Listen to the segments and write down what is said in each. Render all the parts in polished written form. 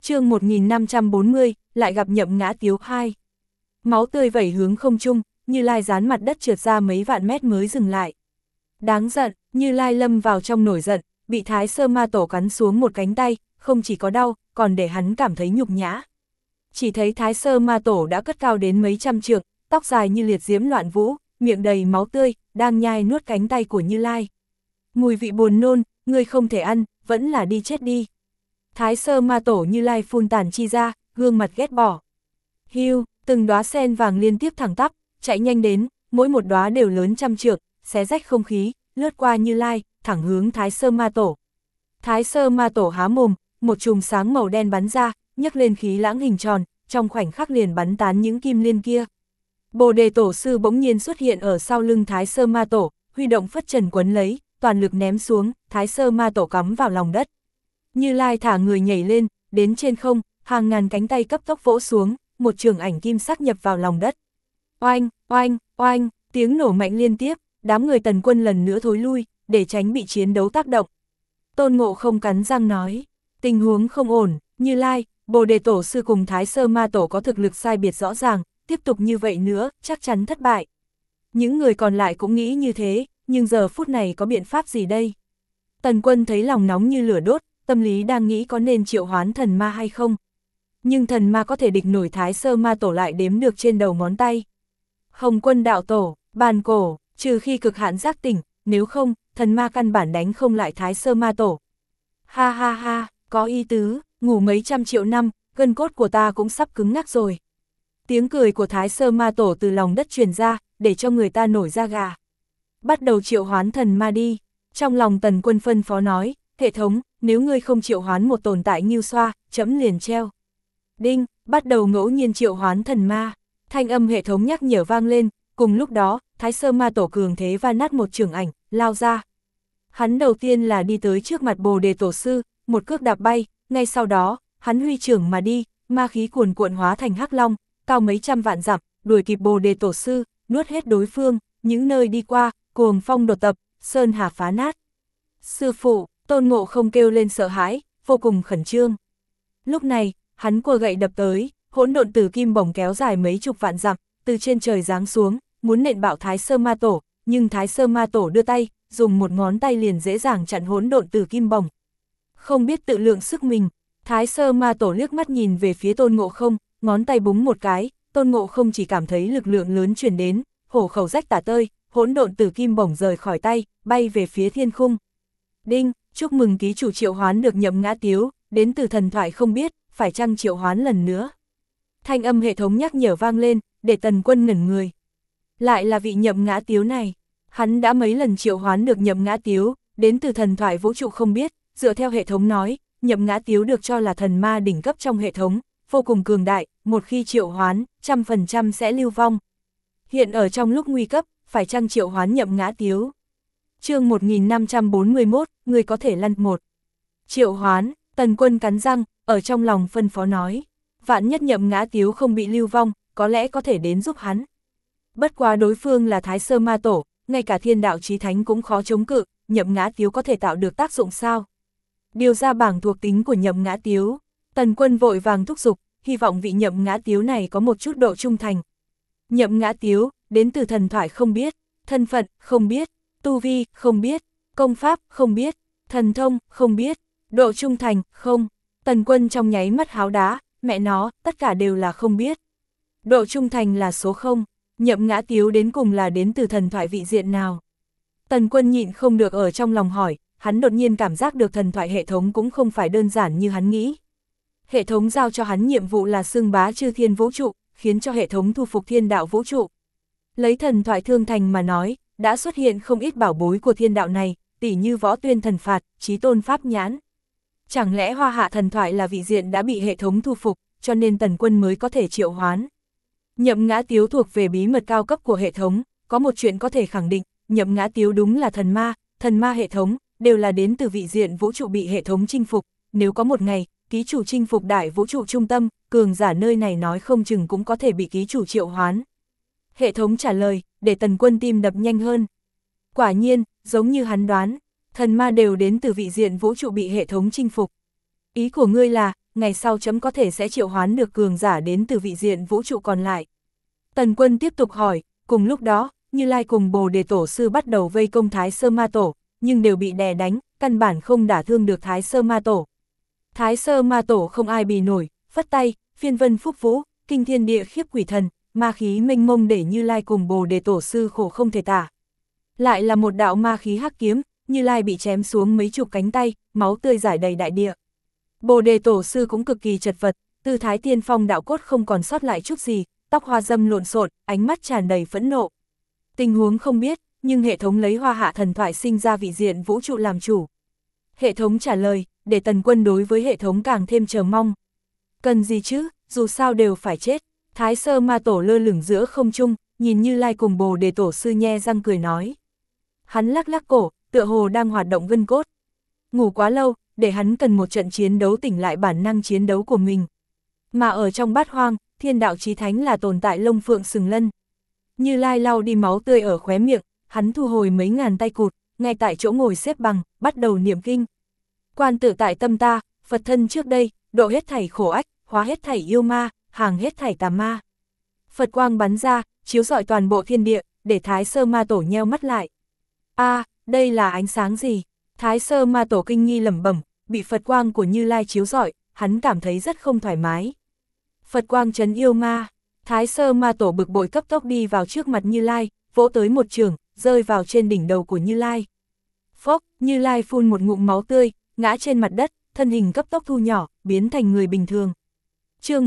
Chương 1540, lại gặp Nhậm Ngã Tiếu 2. Máu tươi vẩy hướng không trung, Như Lai dán mặt đất trượt ra mấy vạn mét mới dừng lại. Đáng giận, Như Lai lâm vào trong nổi giận, bị Thái Sơ Ma Tổ cắn xuống một cánh tay, không chỉ có đau, còn để hắn cảm thấy nhục nhã. Chỉ thấy Thái Sơ Ma Tổ đã cất cao đến mấy trăm trượng, tóc dài như liệt diễm loạn vũ, miệng đầy máu tươi, đang nhai nuốt cánh tay của Như Lai. Mùi vị buồn nôn, ngươi không thể ăn, vẫn là đi chết đi. Thái Sơ Ma Tổ Như Lai phun tàn chi ra, gương mặt ghét bỏ. Hiu, từng đóa sen vàng liên tiếp thẳng tắp, chạy nhanh đến, mỗi một đóa đều lớn trăm trượng, xé rách không khí, lướt qua Như Lai, thẳng hướng Thái Sơ Ma Tổ. Thái Sơ Ma Tổ há mồm, một chùm sáng màu đen bắn ra, nhấc lên khí lãng hình tròn, trong khoảnh khắc liền bắn tán những kim liên kia. Bồ Đề Tổ Sư bỗng nhiên xuất hiện ở sau lưng Thái Sơ Ma Tổ, huy động phất trần quấn lấy, toàn lực ném xuống, Thái Sơ Ma Tổ cắm vào lòng đất. Như Lai thả người nhảy lên, đến trên không, hàng ngàn cánh tay cấp tốc vỗ xuống, một trường ảnh kim sắc nhập vào lòng đất. Oanh, oanh, oanh, tiếng nổ mạnh liên tiếp, đám người Tần Quân lần nữa thối lui, để tránh bị chiến đấu tác động. Tôn Ngộ Không cắn răng nói, tình huống không ổn, Như Lai, Bồ Đề Tổ Sư cùng Thái Sơ Ma Tổ có thực lực sai biệt rõ ràng, tiếp tục như vậy nữa, chắc chắn thất bại. Những người còn lại cũng nghĩ như thế, nhưng giờ phút này có biện pháp gì đây? Tần Quân thấy lòng nóng như lửa đốt, tâm lý đang nghĩ có nên triệu hoán thần ma hay không. Nhưng thần ma có thể địch nổi Thái Sơ Ma Tổ lại đếm được trên đầu ngón tay. Hồng Quân Đạo Tổ, Bàn Cổ, trừ khi cực hạn giác tỉnh, nếu không, thần ma căn bản đánh không lại Thái Sơ Ma Tổ. Ha ha ha, có ý tứ, ngủ mấy trăm triệu năm, gân cốt của ta cũng sắp cứng ngắc rồi. Tiếng cười của Thái Sơ Ma Tổ từ lòng đất truyền ra, để cho người ta nổi da gà. Bắt đầu triệu hoán thần ma đi. Trong lòng Tần Quân phân phó nói, hệ thống, nếu ngươi không triệu hoán một tồn tại Ngưu Xoa, chấm liền treo. Đinh, bắt đầu ngẫu nhiên triệu hoán thần ma. Thanh âm hệ thống nhắc nhở vang lên, cùng lúc đó, Thái Sơ Ma Tổ cường thế va nát một trường ảnh, lao ra. Hắn đầu tiên là đi tới trước mặt Bồ Đề Tổ Sư, một cước đạp bay, ngay sau đó, hắn huy trưởng mà đi, ma khí cuồn cuộn hóa thành hắc long, cao mấy trăm vạn dặm, đuổi kịp Bồ Đề Tổ Sư, nuốt hết đối phương, những nơi đi qua, cuồng phong đột tập, sơn hà phá nát. Sư phụ, Tôn Ngộ Không kêu lên sợ hãi, vô cùng khẩn trương. Lúc này, hắn cua gậy đập tới, hỗn độn tử kim bổng kéo dài mấy chục vạn dặm, từ trên trời giáng xuống, muốn nện bạo Thái Sơ Ma Tổ, nhưng Thái Sơ Ma Tổ đưa tay, dùng một ngón tay liền dễ dàng chặn hỗn độn tử kim bổng. Không biết tự lượng sức mình, Thái Sơ Ma Tổ liếc mắt nhìn về phía Tôn Ngộ Không, ngón tay búng một cái, Tôn Ngộ Không chỉ cảm thấy lực lượng lớn truyền đến, hổ khẩu rách tả tơi, hỗn độn tử kim bổng rời khỏi tay, bay về phía thiên khung. Đinh, chúc mừng ký chủ triệu hoán được Nhậm Ngã Tiếu, đến từ thần thoại không biết, phải chăng triệu hoán lần nữa. Thanh âm hệ thống nhắc nhở vang lên, để Tần Quân ngẩn người. Lại là vị Nhậm Ngã Tiếu này, hắn đã mấy lần triệu hoán được Nhậm Ngã Tiếu, đến từ thần thoại vũ trụ không biết, dựa theo hệ thống nói, Nhậm Ngã Tiếu được cho là thần ma đỉnh cấp trong hệ thống, vô cùng cường đại, một khi triệu hoán, 100% sẽ lưu vong. Hiện ở trong lúc nguy cấp, phải chăng triệu hoán Nhậm Ngã Tiếu. Chương 1541, người có thể lăn một. Triệu hoán, Tần Quân cắn răng, ở trong lòng phân phó nói. Vạn nhất Nhậm Ngã Tiếu không bị lưu vong, có lẽ có thể đến giúp hắn. Bất quá đối phương là Thái Sơ Ma Tổ, ngay cả Thiên Đạo Chí Thánh cũng khó chống cự, Nhậm Ngã Tiếu có thể tạo được tác dụng sao? Điều ra bảng thuộc tính của Nhậm Ngã Tiếu, Tần Quân vội vàng thúc giục, hy vọng vị Nhậm Ngã Tiếu này có một chút độ trung thành. Nhậm Ngã Tiếu, đến từ thần thoại không biết, thân phận, không biết, tu vi, không biết, công pháp, không biết, thần thông, không biết, độ trung thành, không. Tần Quân trong nháy mắt háo đá, mẹ nó, tất cả đều là không biết. Độ trung thành là số 0, Nhậm Ngã Tiếu đến cùng là đến từ thần thoại vị diện nào? Tần Quân nhịn không được ở trong lòng hỏi, hắn đột nhiên cảm giác được thần thoại hệ thống cũng không phải đơn giản như hắn nghĩ. Hệ thống giao cho hắn nhiệm vụ là xưng bá chư thiên vũ trụ, khiến cho hệ thống thu phục thiên đạo vũ trụ. Lấy thần thoại Thương Thành mà nói, đã xuất hiện không ít bảo bối của thiên đạo này, tỉ như Võ Tuyên Thần Phạt, Chí Tôn Pháp Nhãn. Chẳng lẽ Hoa Hạ thần thoại là vị diện đã bị hệ thống thu phục, cho nên Tần Quân mới có thể triệu hoán. Nhậm Ngã Tiếu thuộc về bí mật cao cấp của hệ thống, có một chuyện có thể khẳng định, Nhậm Ngã Tiếu đúng là thần ma hệ thống, đều là đến từ vị diện vũ trụ bị hệ thống chinh phục. Nếu có một ngày, ký chủ chinh phục đại vũ trụ trung tâm, cường giả nơi này nói không chừng cũng có thể bị ký chủ triệu hoán. Hệ thống trả lời, để Tần Quân tim đập nhanh hơn. Quả nhiên, giống như hắn đoán, thần ma đều đến từ vị diện vũ trụ bị hệ thống chinh phục. Ý của ngươi là, ngày sau chấm có thể sẽ triệu hoán được cường giả đến từ vị diện vũ trụ còn lại. Tần Quân tiếp tục hỏi, cùng lúc đó, Như Lai cùng Bồ Đề Tổ Sư bắt đầu vây công Thái Sơ Ma Tổ, nhưng đều bị đè đánh, căn bản không đả thương được Thái Sơ Ma Tổ. Thái Sơ Ma Tổ không ai bì nổi, phất tay, phiên vân phúc vũ, kinh thiên địa khiếp quỷ thần, ma khí mênh mông để Như Lai cùng Bồ Đề Tổ Sư khổ không thể tả. Lại là một đạo ma khí hắc kiếm, Như Lai bị chém xuống mấy chục cánh tay, máu tươi rải đầy đại địa. Bồ Đề Tổ Sư cũng cực kỳ chật vật, tư thái tiên phong đạo cốt không còn sót lại chút gì, tóc hoa dâm lộn xộn, ánh mắt tràn đầy phẫn nộ. Tình huống không biết, nhưng hệ thống lấy Hoa Hạ thần thoại sinh ra vị diện vũ trụ làm chủ. Hệ thống trả lời, để Tần Quân đối với hệ thống càng thêm chờ mong. Cần gì chứ, dù sao đều phải chết. Thái Sơ Ma Tổ lơ lửng giữa không trung, nhìn Như Lai cùng Bồ Đề Tổ Sư nhe răng cười nói. Hắn lắc lắc cổ, tựa hồ đang hoạt động gân cốt. Ngủ quá lâu, để hắn cần một trận chiến đấu tỉnh lại bản năng chiến đấu của mình. Mà ở trong bát hoang, thiên đạo chí thánh là tồn tại lông phượng sừng lân. Như Lai lau đi máu tươi ở khóe miệng, hắn thu hồi mấy ngàn tay cụt, ngay tại chỗ ngồi xếp bằng, bắt đầu niệm kinh. Quan tự tại tâm ta, Phật thân trước đây, độ hết thảy khổ ách, hóa hết thảy yêu ma, hàng hết thảy tà ma. Phật quang bắn ra, chiếu rọi toàn bộ thiên địa, để Thái Sơ Ma Tổ nheo mắt lại. Đây là ánh sáng gì? Thái Sơ Ma Tổ kinh nghi lẩm bẩm, bị Phật quang của Như Lai chiếu rọi, hắn cảm thấy rất không thoải mái. Phật quang trấn yêu ma. Thái Sơ Ma Tổ bực bội cấp tốc đi vào trước mặt Như Lai, vỗ tới một chưởng, rơi vào trên đỉnh đầu của Như Lai. Phốc, Như Lai phun một ngụm máu tươi, ngã trên mặt đất, thân hình cấp tốc thu nhỏ, biến thành người bình thường. Chương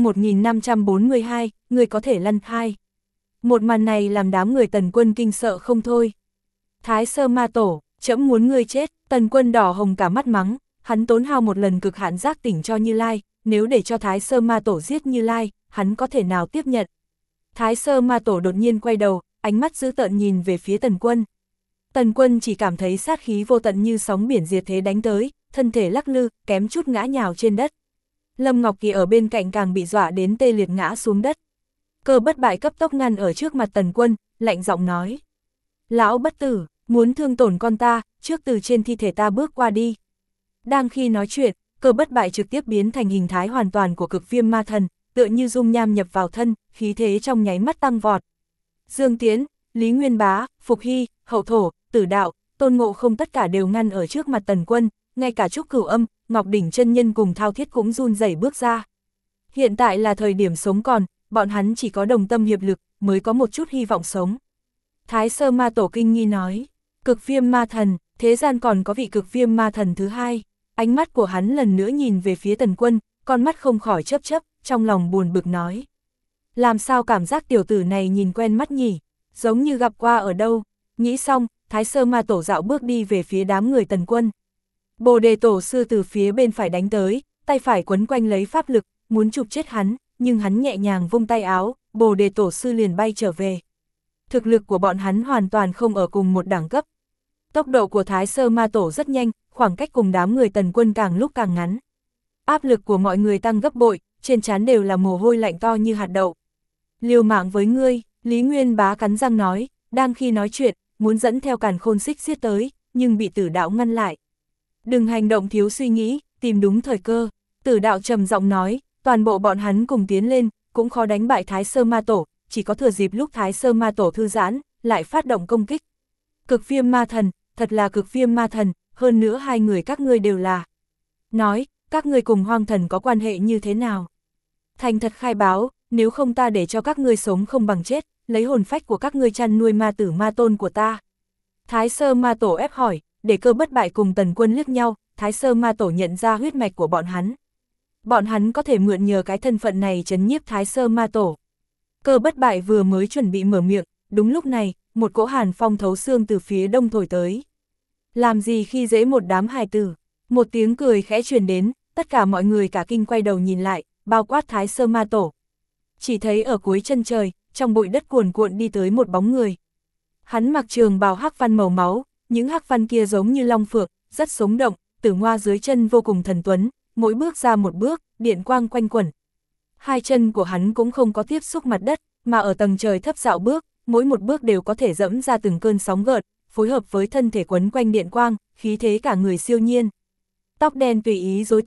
1542, người có thể lăn khai. Một màn này làm đám người Tần Quân kinh sợ không thôi. Thái Sơ Ma Tổ, trẫm muốn ngươi chết. Tần Quân đỏ hồng cả mắt mắng, hắn tốn hao một lần cực hạn giác tỉnh cho Như Lai, nếu để cho Thái Sơ Ma Tổ giết Như Lai, hắn có thể nào tiếp nhận. Thái Sơ Ma Tổ đột nhiên quay đầu, ánh mắt dữ tợn nhìn về phía Tần Quân. Tần Quân chỉ cảm thấy sát khí vô tận như sóng biển diệt thế đánh tới, thân thể lắc lư, kém chút ngã nhào trên đất. Lâm Ngọc Kỳ ở bên cạnh càng bị dọa đến tê liệt ngã xuống đất. Cơ Bất Bại cấp tốc ngăn ở trước mặt Tần Quân, lạnh giọng nói. Lão bất tử, muốn thương tổn con ta, trước từ trên thi thể ta bước qua đi. Đang khi nói chuyện, Cơ Bất Bại trực tiếp biến thành hình thái hoàn toàn của Cực Viêm Ma Thần, tựa như dung nham nhập vào thân, khí thế trong nháy mắt tăng vọt. Dương Tiến, Lý Nguyên Bá, Phục Hy, Hậu Thổ, Tử Đạo, Tôn Ngộ Không tất cả đều ngăn ở trước mặt Tần Quân, ngay cả Trúc Cửu Âm, Ngọc Đỉnh chân nhân cùng Thao Thiết cũng run rẩy bước ra. Hiện tại là thời điểm sống còn, bọn hắn chỉ có đồng tâm hiệp lực mới có một chút hy vọng sống. Thái Sơ Ma Tổ kinh nghi nói, Cực Viêm Ma Thần, thế gian còn có vị Cực Viêm Ma Thần thứ hai. Ánh mắt của hắn lần nữa nhìn về phía Tần Quân, con mắt không khỏi chớp chớp, trong lòng buồn bực nói. Làm sao cảm giác tiểu tử này nhìn quen mắt nhỉ, giống như gặp qua ở đâu. Nghĩ xong, Thái Sơ Ma Tổ dạo bước đi về phía đám người Tần Quân. Bồ Đề Tổ Sư từ phía bên phải đánh tới, tay phải quấn quanh lấy pháp lực, muốn chụp chết hắn, nhưng hắn nhẹ nhàng vung tay áo, Bồ Đề Tổ Sư liền bay trở về. Thực lực của bọn hắn hoàn toàn không ở cùng một đẳng cấp. Tốc độ của Thái Sơ Ma Tổ rất nhanh, khoảng cách cùng đám người Tần Quân càng lúc càng ngắn. Áp lực của mọi người tăng gấp bội, trên trán đều là mồ hôi lạnh to như hạt đậu. Liều mạng với ngươi, Lý Nguyên Bá cắn răng nói, đang khi nói chuyện, muốn dẫn theo Càn Khôn Xích giết tới, nhưng bị Tử Đạo ngăn lại. Đừng hành động thiếu suy nghĩ, tìm đúng thời cơ. Tử Đạo trầm giọng nói, toàn bộ bọn hắn cùng tiến lên, cũng khó đánh bại Thái Sơ Ma Tổ, chỉ có thừa dịp lúc Thái Sơ Ma Tổ thư giãn, lại phát động công kích. Cực Viêm Ma Thần, thật là Cực Viêm Ma Thần, hơn nữa hai người các ngươi đều là. Nói, các ngươi cùng Hoang Thần có quan hệ như thế nào? Thành thật khai báo, nếu không ta để cho các ngươi sống không bằng chết, lấy hồn phách của các ngươi chăn nuôi ma tử ma tôn của ta. Thái Sơ Ma Tổ ép hỏi, để Cơ Bất Bại cùng Tần Quân liếc nhau, Thái Sơ Ma Tổ nhận ra huyết mạch của bọn hắn. Bọn hắn có thể mượn nhờ cái thân phận này trấn nhiếp Thái Sơ Ma Tổ. Cơ Bất Bại vừa mới chuẩn bị mở miệng, đúng lúc này, một cỗ hàn phong thấu xương từ phía đông thổi tới. Làm gì khi dễ một đám hài tử? Một tiếng cười khẽ truyền đến, tất cả mọi người cả kinh quay đầu nhìn lại, bao quát Thái Sơ Ma Tổ. Chỉ thấy ở cuối chân trời, trong bụi đất cuồn cuộn đi tới một bóng người. Hắn mặc trường bào hắc văn màu máu, những hắc văn kia giống như long phượng, rất sống động, tử ngoa dưới chân vô cùng thần tuấn, mỗi bước ra một bước, điện quang quanh quẩn. Hai chân của hắn cũng không có tiếp xúc mặt đất, mà ở tầng trời thấp dạo bước, mỗi một bước đều có thể dẫm ra từng cơn sóng gợn, phối hợp với thân thể quấn quanh điện quang, khí thế cả người siêu nhiên. Tóc đen tùy ý rối tung,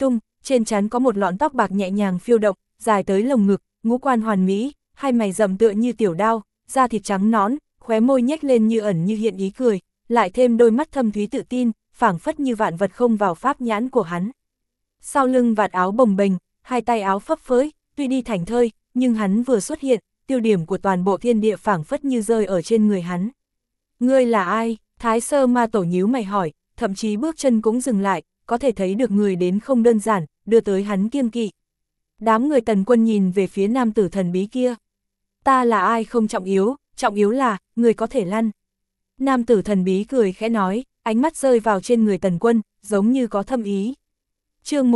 trên trán có một lọn tóc bạc nhẹ nhàng phiêu động, dài tới lồng ngực, ngũ quan hoàn mỹ, hai mày rậm tựa như tiểu đao, da thịt trắng nõn, khóe môi nhếch lên như ẩn như hiện ý cười, lại thêm đôi mắt thâm thúy tự tin, phảng phất như vạn vật không vào pháp nhãn của hắn. Sau lưng vạt áo bồng bềnh, hai tay áo phấp phới, tuy đi thảnh thơi, nhưng hắn vừa xuất hiện, tiêu điểm của toàn bộ thiên địa phảng phất như rơi ở trên người hắn. Ngươi là ai? Thái Sơ Ma Tổ nhíu mày hỏi, thậm chí bước chân cũng dừng lại, có thể thấy được người đến không đơn giản, đưa tới hắn kiêng kỵ. Đám người Tần Quân nhìn về phía nam tử thần bí kia. Ta là ai không trọng yếu là, người có thể lăn. Nam tử thần bí cười khẽ nói, ánh mắt rơi vào trên người Tần Quân, giống như có thâm ý. Chương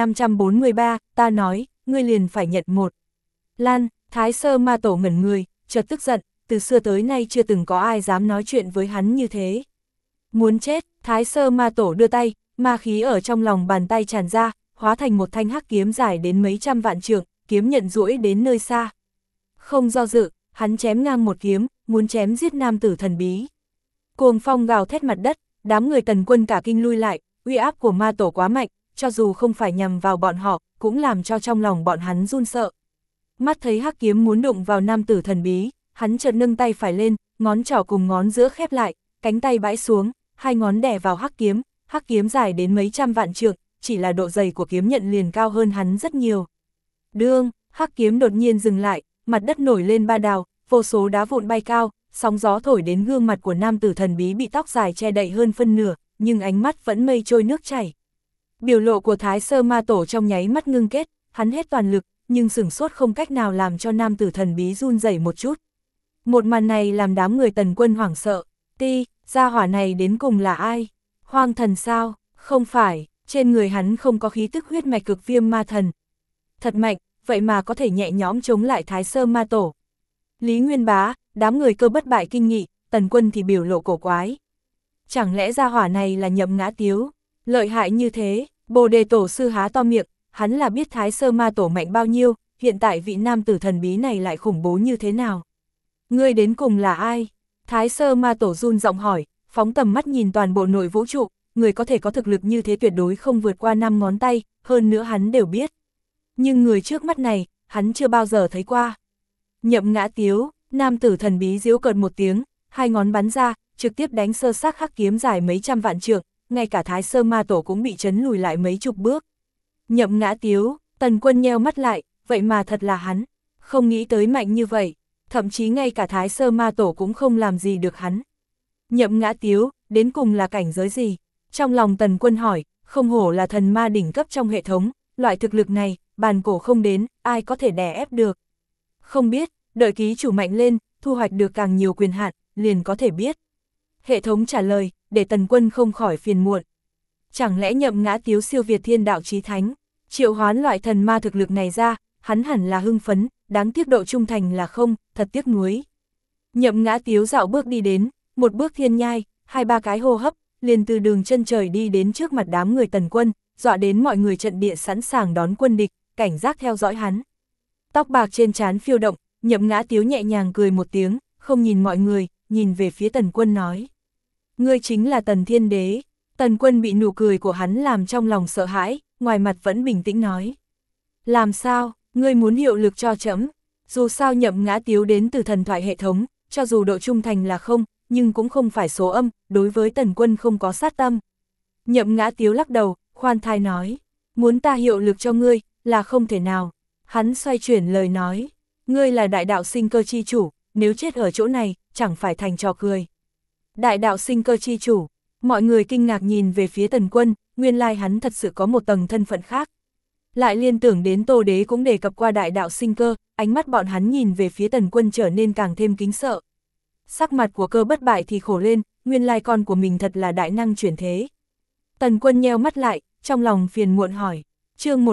1543, ta nói, ngươi liền phải nhận một. Lan, Thái Sơ Ma Tổ ngẩn người, chợt tức giận, từ xưa tới nay chưa từng có ai dám nói chuyện với hắn như thế. Muốn chết, Thái Sơ Ma Tổ đưa tay, ma khí ở trong lòng bàn tay tràn ra, hóa thành một thanh hắc kiếm dài đến mấy trăm vạn trượng, kiếm nhận duỗi đến nơi xa. Không do dự, hắn chém ngang một kiếm, muốn chém giết nam tử thần bí. Cuồng phong gào thét mặt đất, đám người Tần Quân cả kinh lui lại, uy áp của ma tổ quá mạnh, cho dù không phải nhằm vào bọn họ, cũng làm cho trong lòng bọn hắn run sợ. Mắt thấy hắc kiếm muốn đụng vào nam tử thần bí, hắn chợt nâng tay phải lên, ngón trỏ cùng ngón giữa khép lại, cánh tay bãi xuống, hai ngón đè vào hắc kiếm dài đến mấy trăm vạn trượng, chỉ là độ dày của kiếm nhận liền cao hơn hắn rất nhiều. Đương, hắc kiếm đột nhiên dừng lại, mặt đất nổi lên ba đào, vô số đá vụn bay cao, sóng gió thổi đến gương mặt của nam tử thần bí bị tóc dài che đậy hơn phân nửa, nhưng ánh mắt vẫn mây trôi nước chảy. Biểu lộ của Thái Sơ Ma Tổ trong nháy mắt ngưng kết, hắn hết toàn lực, nhưng sửng sốt không cách nào làm cho nam tử thần bí run rẩy một chút. Một màn này làm đám người Tần Quân hoảng sợ. Gia hỏa này đến cùng là ai? Hoang thần sao? Không phải, trên người hắn không có khí tức huyết mạch cực viêm ma thần. Thật mạnh, vậy mà có thể nhẹ nhõm chống lại Thái Sơ Ma Tổ. Lý Nguyên Bá, đám người Cơ Bất Bại kinh nghị, Tần Quân thì biểu lộ cổ quái. Chẳng lẽ gia hỏa này là Nhậm Ngã Tiếu? Lợi hại như thế, Bồ Đề Tổ sư há to miệng, hắn là biết Thái Sơ Ma Tổ mạnh bao nhiêu, hiện tại vị nam tử thần bí này lại khủng bố như thế nào? Ngươi đến cùng là ai? Thái Sơ Ma Tổ run giọng hỏi, phóng tầm mắt nhìn toàn bộ nội vũ trụ, người có thể có thực lực như thế tuyệt đối không vượt qua 5 ngón tay, hơn nữa hắn đều biết. Nhưng người trước mắt này, hắn chưa bao giờ thấy qua. Nhậm Ngã Tiếu, nam tử thần bí giễu cợt một tiếng, hai ngón bắn ra, trực tiếp đánh sơ xác hắc kiếm dài mấy trăm vạn trượng, ngay cả Thái Sơ Ma Tổ cũng bị chấn lùi lại mấy chục bước. Nhậm Ngã Tiếu, Tần Quân nheo mắt lại, vậy mà thật là hắn, không nghĩ tới mạnh như vậy, thậm chí ngay cả Thái Sơ Ma Tổ cũng không làm gì được hắn. Nhậm Ngã Tiếu, đến cùng là cảnh giới gì? Trong lòng Tần Quân hỏi, không hổ là thần ma đỉnh cấp trong hệ thống, loại thực lực này, bàn cổ không đến, ai có thể đè ép được. Không biết, đợi ký chủ mạnh lên, thu hoạch được càng nhiều quyền hạn, liền có thể biết. Hệ thống trả lời, để Tần Quân không khỏi phiền muộn. Chẳng lẽ Nhậm Ngã Tiếu siêu việt thiên đạo chí thánh, triệu hoán loại thần ma thực lực này ra, hắn hẳn là hưng phấn, đáng tiếc độ trung thành là không, thật tiếc nuối. Nhậm Ngã Tiếu dạo bước đi đến, một bước thiên nhai, hai ba cái hô hấp, liền từ đường chân trời đi đến trước mặt đám người Tần Quân, dọa đến mọi người trận địa sẵn sàng đón quân địch, cảnh giác theo dõi hắn. Tóc bạc trên trán phiêu động, Nhậm Ngã Tiếu nhẹ nhàng cười một tiếng, không nhìn mọi người, nhìn về phía Tần Quân nói. Ngươi chính là Tần Thiên Đế. Tần Quân bị nụ cười của hắn làm trong lòng sợ hãi, ngoài mặt vẫn bình tĩnh nói. Làm sao, ngươi muốn hiệu lực cho trẫm? Dù sao Nhậm Ngã Tiếu đến từ thần thoại hệ thống, cho dù độ trung thành là không, nhưng cũng không phải số âm, đối với Tần Quân không có sát tâm. Nhậm Ngã Tiếu lắc đầu, khoan thai nói. Muốn ta hiệu lực cho ngươi, là không thể nào. Hắn xoay chuyển lời nói. Ngươi là đại đạo sinh cơ chi chủ, nếu chết ở chỗ này, chẳng phải thành trò cười. Đại đạo sinh cơ chi chủ, mọi người kinh ngạc nhìn về phía Tần Quân, nguyên lai hắn thật sự có một tầng thân phận khác. Lại liên tưởng đến Tô Đế cũng đề cập qua đại đạo sinh cơ, ánh mắt bọn hắn nhìn về phía Tần Quân trở nên càng thêm kính sợ. Sắc mặt của Cơ Bất Bại thì khổ lên, nguyên lai con của mình thật là đại năng chuyển thế. Tần Quân nheo mắt lại, trong lòng phiền muộn hỏi, chương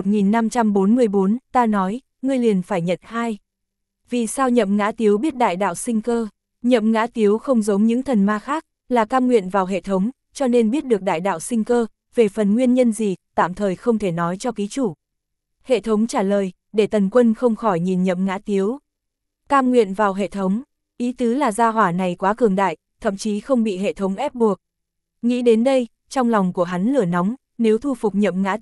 1544, ta nói, ngươi liền phải nhận hai. Vì sao Nhậm Ngã Tiếu biết đại đạo sinh cơ? Nhậm Ngã Tiếu không giống những thần ma khác, là cam nguyện vào hệ thống, cho nên biết được đại đạo sinh cơ, về phần nguyên nhân gì, tạm thời không thể nói cho ký chủ. Hệ thống trả lời, để Tần Quân không khỏi nhìn Nhậm Ngã Tiếu. Cam nguyện vào hệ thống, ý tứ là gia hỏa này quá cường đại, thậm chí không bị hệ thống ép buộc. Nghĩ đến đây, trong lòng của hắn lửa nóng, nếu thu phục Nhậm Ngã Tiếu,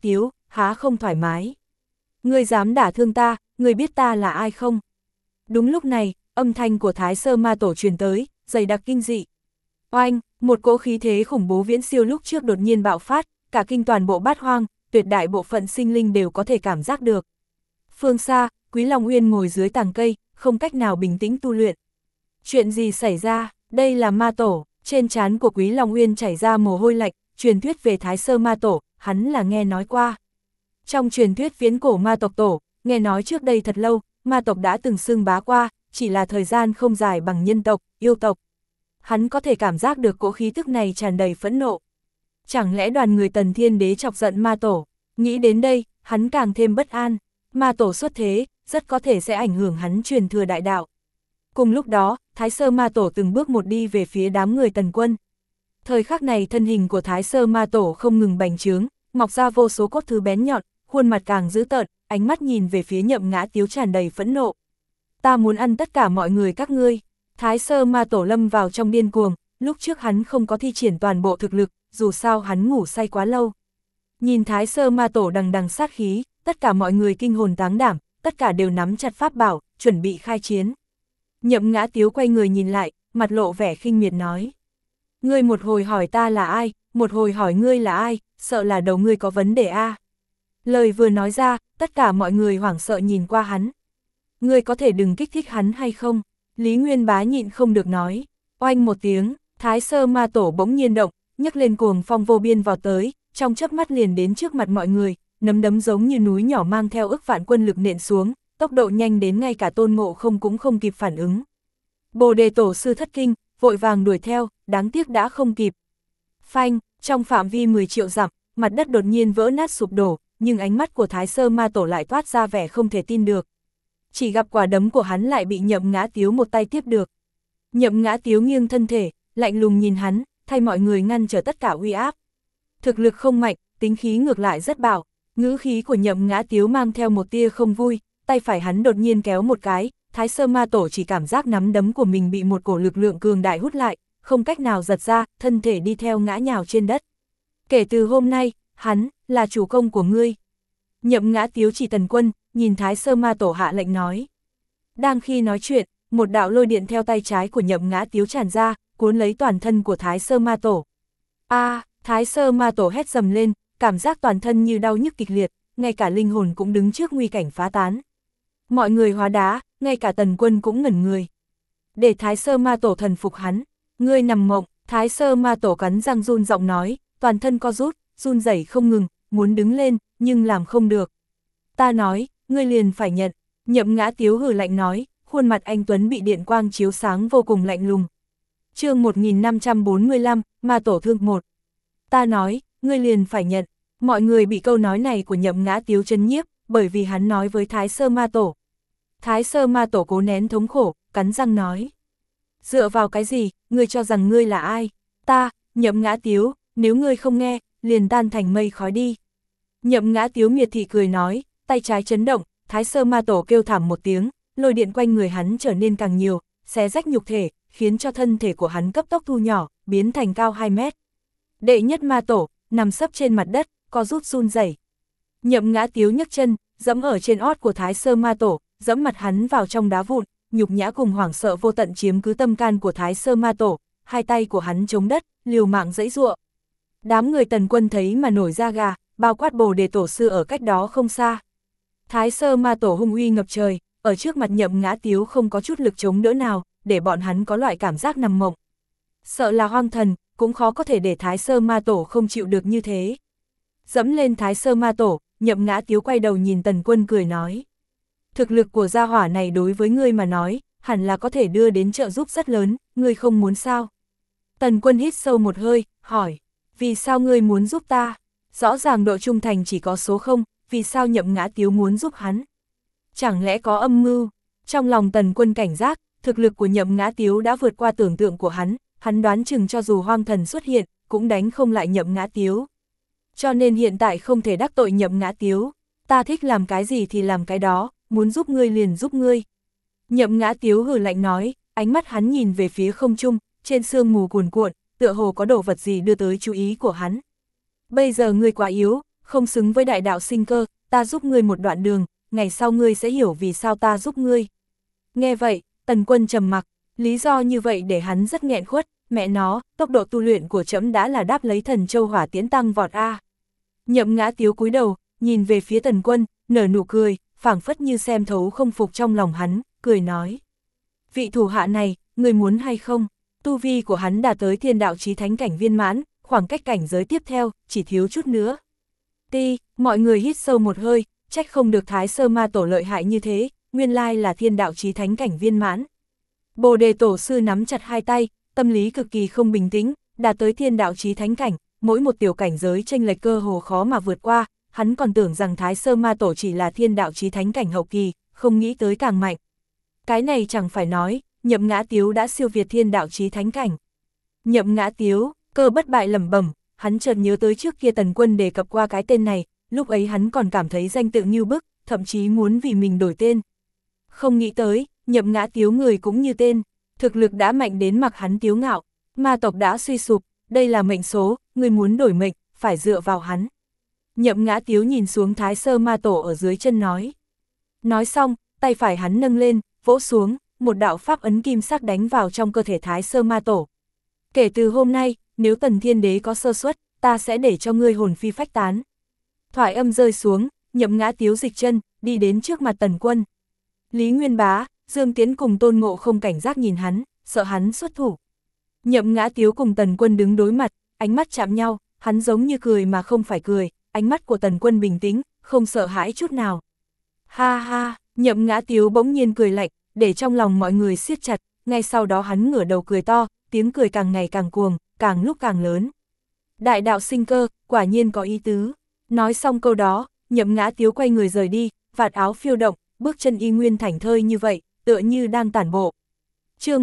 há không thoải mái. Ngươi dám đả thương ta, ngươi biết ta là ai không? Đúng lúc này, âm thanh của Thái Sơ Ma Tổ truyền tới, dày đặc kinh dị. Oanh, một cỗ khí thế khủng bố viễn siêu lúc trước đột nhiên bạo phát, cả kinh toàn bộ bát hoang, tuyệt đại bộ phận sinh linh đều có thể cảm giác được. Phương xa, Quý Long Uyên ngồi dưới tàng cây, không cách nào bình tĩnh tu luyện. Chuyện gì xảy ra? Đây là ma tổ. Trên trán của Quý Long Uyên chảy ra mồ hôi lạnh, truyền thuyết về Thái Sơ Ma Tổ, hắn là nghe nói qua. Trong truyền thuyết viễn cổ ma tộc tổ, nghe nói trước đây thật lâu, ma tộc đã từng xưng bá qua, chỉ là thời gian không dài bằng nhân tộc, yêu tộc. Hắn có thể cảm giác được cỗ khí tức này tràn đầy phẫn nộ. Chẳng lẽ đoàn người Tần Thiên Đế chọc giận ma tổ? Nghĩ đến đây, hắn càng thêm bất an. Ma tổ xuất thế, rất có thể sẽ ảnh hưởng hắn truyền thừa đại đạo. Cùng lúc đó, Thái Sơ Ma Tổ từng bước một đi về phía đám người Tần Quân. Thời khắc này thân hình của Thái Sơ Ma Tổ không ngừng bành trướng, mọc ra vô số cốt thứ bén nhọn, khuôn mặt càng dữ tợn, ánh mắt nhìn về phía Nhậm Ngã Tiếu tràn đầy phẫn nộ. Ta muốn ăn tất cả mọi người các ngươi. Thái Sơ Ma Tổ lâm vào trong điên cuồng, lúc trước hắn không có thi triển toàn bộ thực lực, dù sao hắn ngủ say quá lâu. Nhìn Thái Sơ Ma Tổ đằng đằng sát khí, tất cả mọi người kinh hồn táng đảm, tất cả đều nắm chặt pháp bảo, chuẩn bị khai chiến. Nhậm Ngã Tiếu quay người nhìn lại, mặt lộ vẻ khinh miệt nói. Ngươi một hồi hỏi ta là ai, một hồi hỏi ngươi là ai, sợ là đầu ngươi có vấn đề a. Lời vừa nói ra, tất cả mọi người hoảng sợ nhìn qua hắn. Ngươi có thể đừng kích thích hắn hay không? Lý Nguyên Bá nhịn không được nói. Oanh một tiếng, Thái Sơ Ma Tổ bỗng nhiên động, nhấc lên cuồng phong vô biên vào tới, trong chớp mắt liền đến trước mặt mọi người, nắm đấm giống như núi nhỏ mang theo ức vạn quân lực nện xuống, tốc độ nhanh đến ngay cả Tôn Ngộ Không cũng không kịp phản ứng. Bồ Đề Tổ sư thất kinh, vội vàng đuổi theo, đáng tiếc đã không kịp. Phanh, trong phạm vi 10 triệu dặm, mặt đất đột nhiên vỡ nát sụp đổ, nhưng ánh mắt của Thái Sơ Ma Tổ lại toát ra vẻ không thể tin được. Chỉ gặp quả đấm của hắn lại bị Nhậm Ngã Tiếu một tay tiếp được. Nhậm Ngã Tiếu nghiêng thân thể, lạnh lùng nhìn hắn, thay mọi người ngăn trở tất cả uy áp. Thực lực không mạnh, tính khí ngược lại rất bạo, ngữ khí của Nhậm Ngã Tiếu mang theo một tia không vui, tay phải hắn đột nhiên kéo một cái, Thái Sơ Ma Tổ chỉ cảm giác nắm đấm của mình bị một cổ lực lượng cường đại hút lại, không cách nào giật ra, thân thể đi theo ngã nhào trên đất. Kể từ hôm nay, hắn là chủ công của ngươi. Nhậm Ngã Tiếu chỉ Tần Quân, nhìn Thái Sơ Ma Tổ hạ lệnh nói. Đang khi nói chuyện, một đạo lôi điện theo tay trái của Nhậm Ngã Tiếu tràn ra, cuốn lấy toàn thân của Thái Sơ Ma Tổ. Thái Sơ Ma Tổ hét dầm lên, cảm giác toàn thân như đau nhức kịch liệt, ngay cả linh hồn cũng đứng trước nguy cảnh phá tán. Mọi người hóa đá, ngay cả Tần Quân cũng ngẩn người. Để Thái Sơ Ma Tổ thần phục hắn, ngươi nằm mộng. Thái Sơ Ma Tổ cắn răng run giọng nói, toàn thân co rút, run rẩy không ngừng, muốn đứng lên, nhưng làm không được. Ta nói, ngươi liền phải nhận. Nhậm Ngã Tiếu hừ lạnh nói, khuôn mặt anh Tuấn bị điện quang chiếu sáng vô cùng lạnh lùng. Chương 1545, Ma Tổ thương 1. Ta nói, ngươi liền phải nhận. Mọi người bị câu nói này của Nhậm Ngã Tiếu chấn nhiếp, bởi vì hắn nói với Thái Sơ Ma Tổ. Thái Sơ Ma Tổ cố nén thống khổ, cắn răng nói. Dựa vào cái gì, ngươi cho rằng ngươi là ai? Ta, Nhậm Ngã Tiếu, nếu ngươi không nghe, liền tan thành mây khói đi. Nhậm Ngã Tiếu miệt thị cười nói, tay trái chấn động, Thái Sơ Ma Tổ kêu thảm một tiếng, lôi điện quanh người hắn trở nên càng nhiều, xé rách nhục thể, khiến cho thân thể của hắn cấp tốc thu nhỏ, biến thành cao 2 mét. Đệ nhất Ma Tổ, nằm sấp trên mặt đất, co rút run rẩy. Nhậm Ngã Tiếu nhấc chân, giẫm ở trên ót của Thái Sơ Ma Tổ, giẫm mặt hắn vào trong đá vụn, nhục nhã cùng hoảng sợ vô tận chiếm cứ tâm can của Thái Sơ Ma Tổ, hai tay của hắn chống đất, liều mạng giãy giụa. Đám người Tần Quân thấy mà nổi da gà, bao quát Bồ Đề Tổ sư ở cách đó không xa. Thái Sơ Ma Tổ hung uy ngập trời, ở trước mặt Nhậm Ngã Tiếu không có chút lực chống đỡ nào, để bọn hắn có loại cảm giác nằm mộng. Sợ là hoang thần, cũng khó có thể để Thái Sơ Ma Tổ không chịu được như thế. Dẫm lên Thái Sơ Ma Tổ, Nhậm Ngã Tiếu quay đầu nhìn Tần Quân cười nói. Thực lực của gia hỏa này đối với ngươi mà nói, hẳn là có thể đưa đến trợ giúp rất lớn, ngươi không muốn sao? Tần Quân hít sâu một hơi, hỏi, vì sao ngươi muốn giúp ta? Rõ ràng độ trung thành chỉ có số 0, vì sao Nhậm Ngã Tiếu muốn giúp hắn? Chẳng lẽ có âm mưu? Trong lòng Tần Quân cảnh giác, thực lực của Nhậm Ngã Tiếu đã vượt qua tưởng tượng của hắn đoán chừng cho dù hoang thần xuất hiện, cũng đánh không lại Nhậm Ngã Tiếu. Cho nên hiện tại không thể đắc tội Nhậm Ngã Tiếu, ta thích làm cái gì thì làm cái đó, muốn giúp ngươi liền giúp ngươi. Nhậm Ngã Tiếu hừ lạnh nói, ánh mắt hắn nhìn về phía không trung, trên sương mù cuồn cuộn, tựa hồ có đồ vật gì đưa tới chú ý của hắn. Bây giờ ngươi quá yếu, không xứng với đại đạo sinh cơ, ta giúp ngươi một đoạn đường, ngày sau ngươi sẽ hiểu vì sao ta giúp ngươi. Nghe vậy, Tần Quân trầm mặc, lý do như vậy để hắn rất nghẹn khuất, mẹ nó, tốc độ tu luyện của trẫm đã là đáp lấy thần châu hỏa tiễn tăng vọt a. Nhậm Ngã Tiếu cúi đầu, nhìn về phía Tần Quân, nở nụ cười, phảng phất như xem thấu không phục trong lòng hắn, cười nói. Vị thủ hạ này, người muốn hay không? Tu vi của hắn đạt tới thiên đạo chí thánh cảnh viên mãn, khoảng cách cảnh giới tiếp theo, chỉ thiếu chút nữa. Mọi người hít sâu một hơi, trách không được Thái Sơ Ma Tổ lợi hại như thế, nguyên lai là thiên đạo chí thánh cảnh viên mãn. Bồ Đề Tổ sư nắm chặt hai tay, tâm lý cực kỳ không bình tĩnh, đạt tới thiên đạo chí thánh cảnh, mỗi một tiểu cảnh giới chênh lệch cơ hồ khó mà vượt qua, hắn còn tưởng rằng Thái Sơ Ma Tổ chỉ là thiên đạo chí thánh cảnh hậu kỳ, không nghĩ tới càng mạnh. Cái này chẳng phải nói, Nhậm Ngã Tiếu đã siêu việt thiên đạo chí thánh cảnh. Nhậm Ngã Tiếu, Cơ Bất Bại lẩm bẩm, hắn chợt nhớ tới trước kia Tần Quân đề cập qua cái tên này, lúc ấy hắn còn cảm thấy danh tự như bức, thậm chí muốn vì mình đổi tên. Không nghĩ tới, Nhậm Ngã Tiếu người cũng như tên, thực lực đã mạnh đến mặc hắn tiếu ngạo, ma tộc đã suy sụp, đây là mệnh số, người muốn đổi mệnh, phải dựa vào hắn. Nhậm Ngã Tiếu nhìn xuống Thái Sơ Ma Tổ ở dưới chân nói. Nói xong, tay phải hắn nâng lên, vỗ xuống, một đạo pháp ấn kim sắc đánh vào trong cơ thể Thái Sơ Ma Tổ. Kể từ hôm nay, nếu Tần Thiên Đế có sơ suất, ta sẽ để cho ngươi hồn phi phách tán. Thoại âm rơi xuống, Nhậm Ngã Tiếu dịch chân, đi đến trước mặt Tần Quân. Lý Nguyên Bá, Dương Tiến cùng Tôn Ngộ không cảnh giác nhìn hắn, sợ hắn xuất thủ. Nhậm Ngã Tiếu cùng Tần Quân đứng đối mặt, ánh mắt chạm nhau, hắn giống như cười mà không phải cười, ánh mắt của Tần Quân bình tĩnh, không sợ hãi chút nào. Ha ha, Nhậm Ngã Tiếu bỗng nhiên cười lạnh, để trong lòng mọi người siết chặt, ngay sau đó hắn ngửa đầu cười to, tiếng cười càng ngày càng cuồng, càng lúc càng lớn. Đại đạo sinh cơ, quả nhiên có ý tứ. Nói xong câu đó, Nhậm Ngã Tiếu quay người rời đi, vạt áo phiêu động, bước chân y nguyên thảnh thơi như vậy, tựa như đang tản bộ. Chương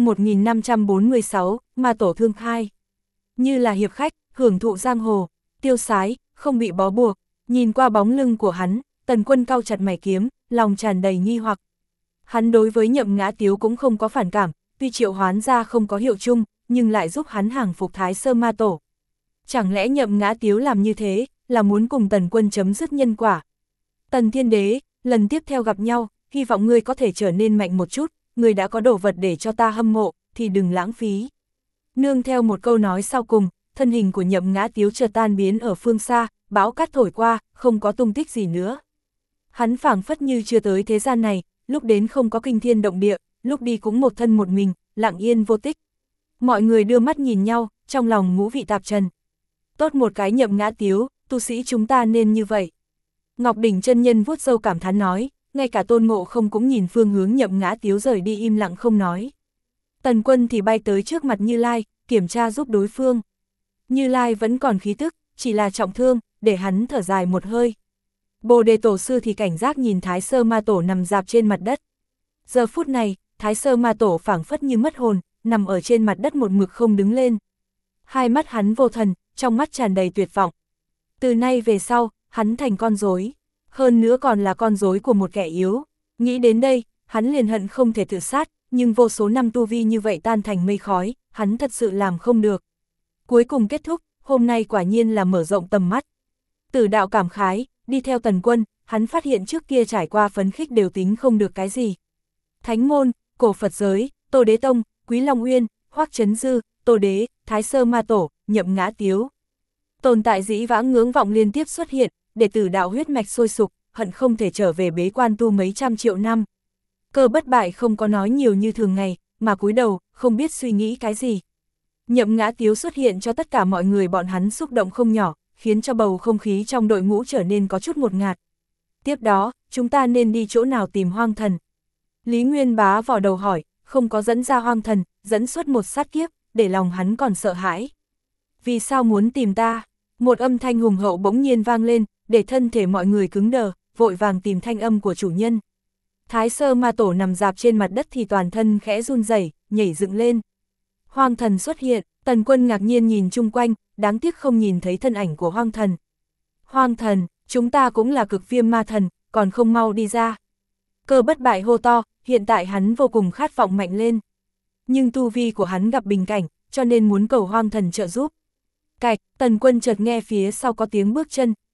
1546, Ma Tổ Thương 2. Như là hiệp khách, hưởng thụ giang hồ, tiêu sái, không bị bó buộc, nhìn qua bóng lưng của hắn, Tần Quân cau chặt mày kiếm, lòng tràn đầy nghi hoặc. Hắn đối với Nhậm Ngã Tiếu cũng không có phản cảm, tuy triệu hoán ra không có hiệu chung, nhưng lại giúp hắn hàng phục Thái Sơ Ma Tổ. Chẳng lẽ Nhậm Ngã Tiếu làm như thế, là muốn cùng Tần Quân chấm dứt nhân quả? Tần Thiên Đế, lần tiếp theo gặp nhau, hy vọng ngươi có thể trở nên mạnh một chút, ngươi đã có đồ vật để cho ta hâm mộ, thì đừng lãng phí. Nương theo một câu nói sau cùng, thân hình của Nhậm Ngã Tiếu chợt tan biến ở phương xa, bão cát thổi qua, không có tung tích gì nữa. Hắn phảng phất như chưa tới thế gian này, lúc đến không có kinh thiên động địa, lúc đi cũng một thân một mình, lặng yên vô tích. Mọi người đưa mắt nhìn nhau, trong lòng ngũ vị tạp trần. Tốt một cái Nhậm Ngã Tiếu, tu sĩ chúng ta nên như vậy. Ngọc Đỉnh chân nhân vuốt râu cảm thán nói, ngay cả Tôn Ngộ không cũng nhìn phương hướng Nhậm Ngã Tiếu rời đi im lặng không nói. Tần Quân thì bay tới trước mặt Như Lai, kiểm tra giúp đối phương. Như Lai vẫn còn khí tức, chỉ là trọng thương, để hắn thở dài một hơi. Bồ Đề Tổ sư thì cảnh giác nhìn Thái Sơ Ma Tổ nằm rạp trên mặt đất. Giờ phút này, Thái Sơ Ma Tổ phảng phất như mất hồn, nằm ở trên mặt đất một mực không đứng lên. Hai mắt hắn vô thần, trong mắt tràn đầy tuyệt vọng. Từ nay về sau, hắn thành con rối, hơn nữa còn là con rối của một kẻ yếu. Nghĩ đến đây, hắn liền hận không thể tự sát, nhưng vô số năm tu vi như vậy tan thành mây khói, hắn thật sự làm không được. Cuối cùng kết thúc, hôm nay quả nhiên là mở rộng tầm mắt. Tử Đạo cảm khái, đi theo Tần Quân, hắn phát hiện trước kia trải qua phấn khích đều tính không được cái gì. Thánh môn, cổ Phật giới, Tô Đế Tông, Quý Long Uyên, Hoắc Chấn Dư, Tô Đế, Thái Sơ Ma Tổ, Nhậm Ngã Tiếu. Tồn tại dĩ vãng ngưỡng vọng liên tiếp xuất hiện, để Tử Đạo huyết mạch sôi sục, hận không thể trở về bế quan tu mấy trăm triệu năm. Cơ Bất Bại không có nói nhiều như thường ngày, mà cúi đầu, không biết suy nghĩ cái gì. Nhậm Ngã Tiếu xuất hiện cho tất cả mọi người bọn hắn xúc động không nhỏ, khiến cho bầu không khí trong đội ngũ trở nên có chút ngột ngạt. Tiếp đó, chúng ta nên đi chỗ nào tìm Hoang Thần? Lý Nguyên Bá vò đầu hỏi, không có dẫn ra Hoang Thần, dẫn xuất một sát kiếp, để lòng hắn còn sợ hãi. Vì sao muốn tìm ta? Một âm thanh hùng hậu bỗng nhiên vang lên, để thân thể mọi người cứng đờ, vội vàng tìm thanh âm của chủ nhân. Thái Sơ Ma Tổ nằm rạp trên mặt đất thì toàn thân khẽ run rẩy, nhảy dựng lên. Hoang Thần xuất hiện, Tần Quân ngạc nhiên nhìn chung quanh, đáng tiếc không nhìn thấy thân ảnh của Hoang Thần. Hoang Thần, chúng ta cũng là Cực Viêm Ma Thần, còn không mau đi ra. Cơ Bất Bại hô to, hiện tại hắn vô cùng khát vọng mạnh lên. Nhưng tu vi của hắn gặp bình cảnh, cho nên muốn cầu Hoang Thần trợ giúp. Cạch, Tần Quân chợt nghe phía sau có tiếng bước chân,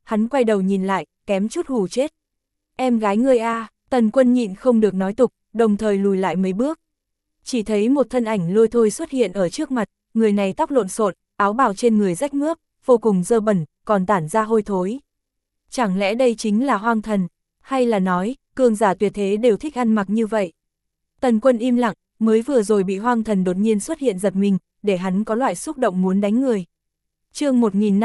hắn quay đầu nhìn lại, kém chút hù chết. Em gái ngươi a, Tần Quân nhịn không được nói tục, đồng thời lùi lại mấy bước. Chỉ thấy một thân ảnh lôi thôi xuất hiện ở trước mặt, người này tóc lộn xộn, áo bào trên người rách mướp, vô cùng dơ bẩn, còn tản ra hôi thối. Chẳng lẽ đây chính là Hoang Thần, hay là nói, cường giả tuyệt thế đều thích ăn mặc như vậy? Tần Quân im lặng, mới vừa rồi bị Hoang Thần đột nhiên xuất hiện giật mình, để hắn có loại xúc động muốn đánh người. Chương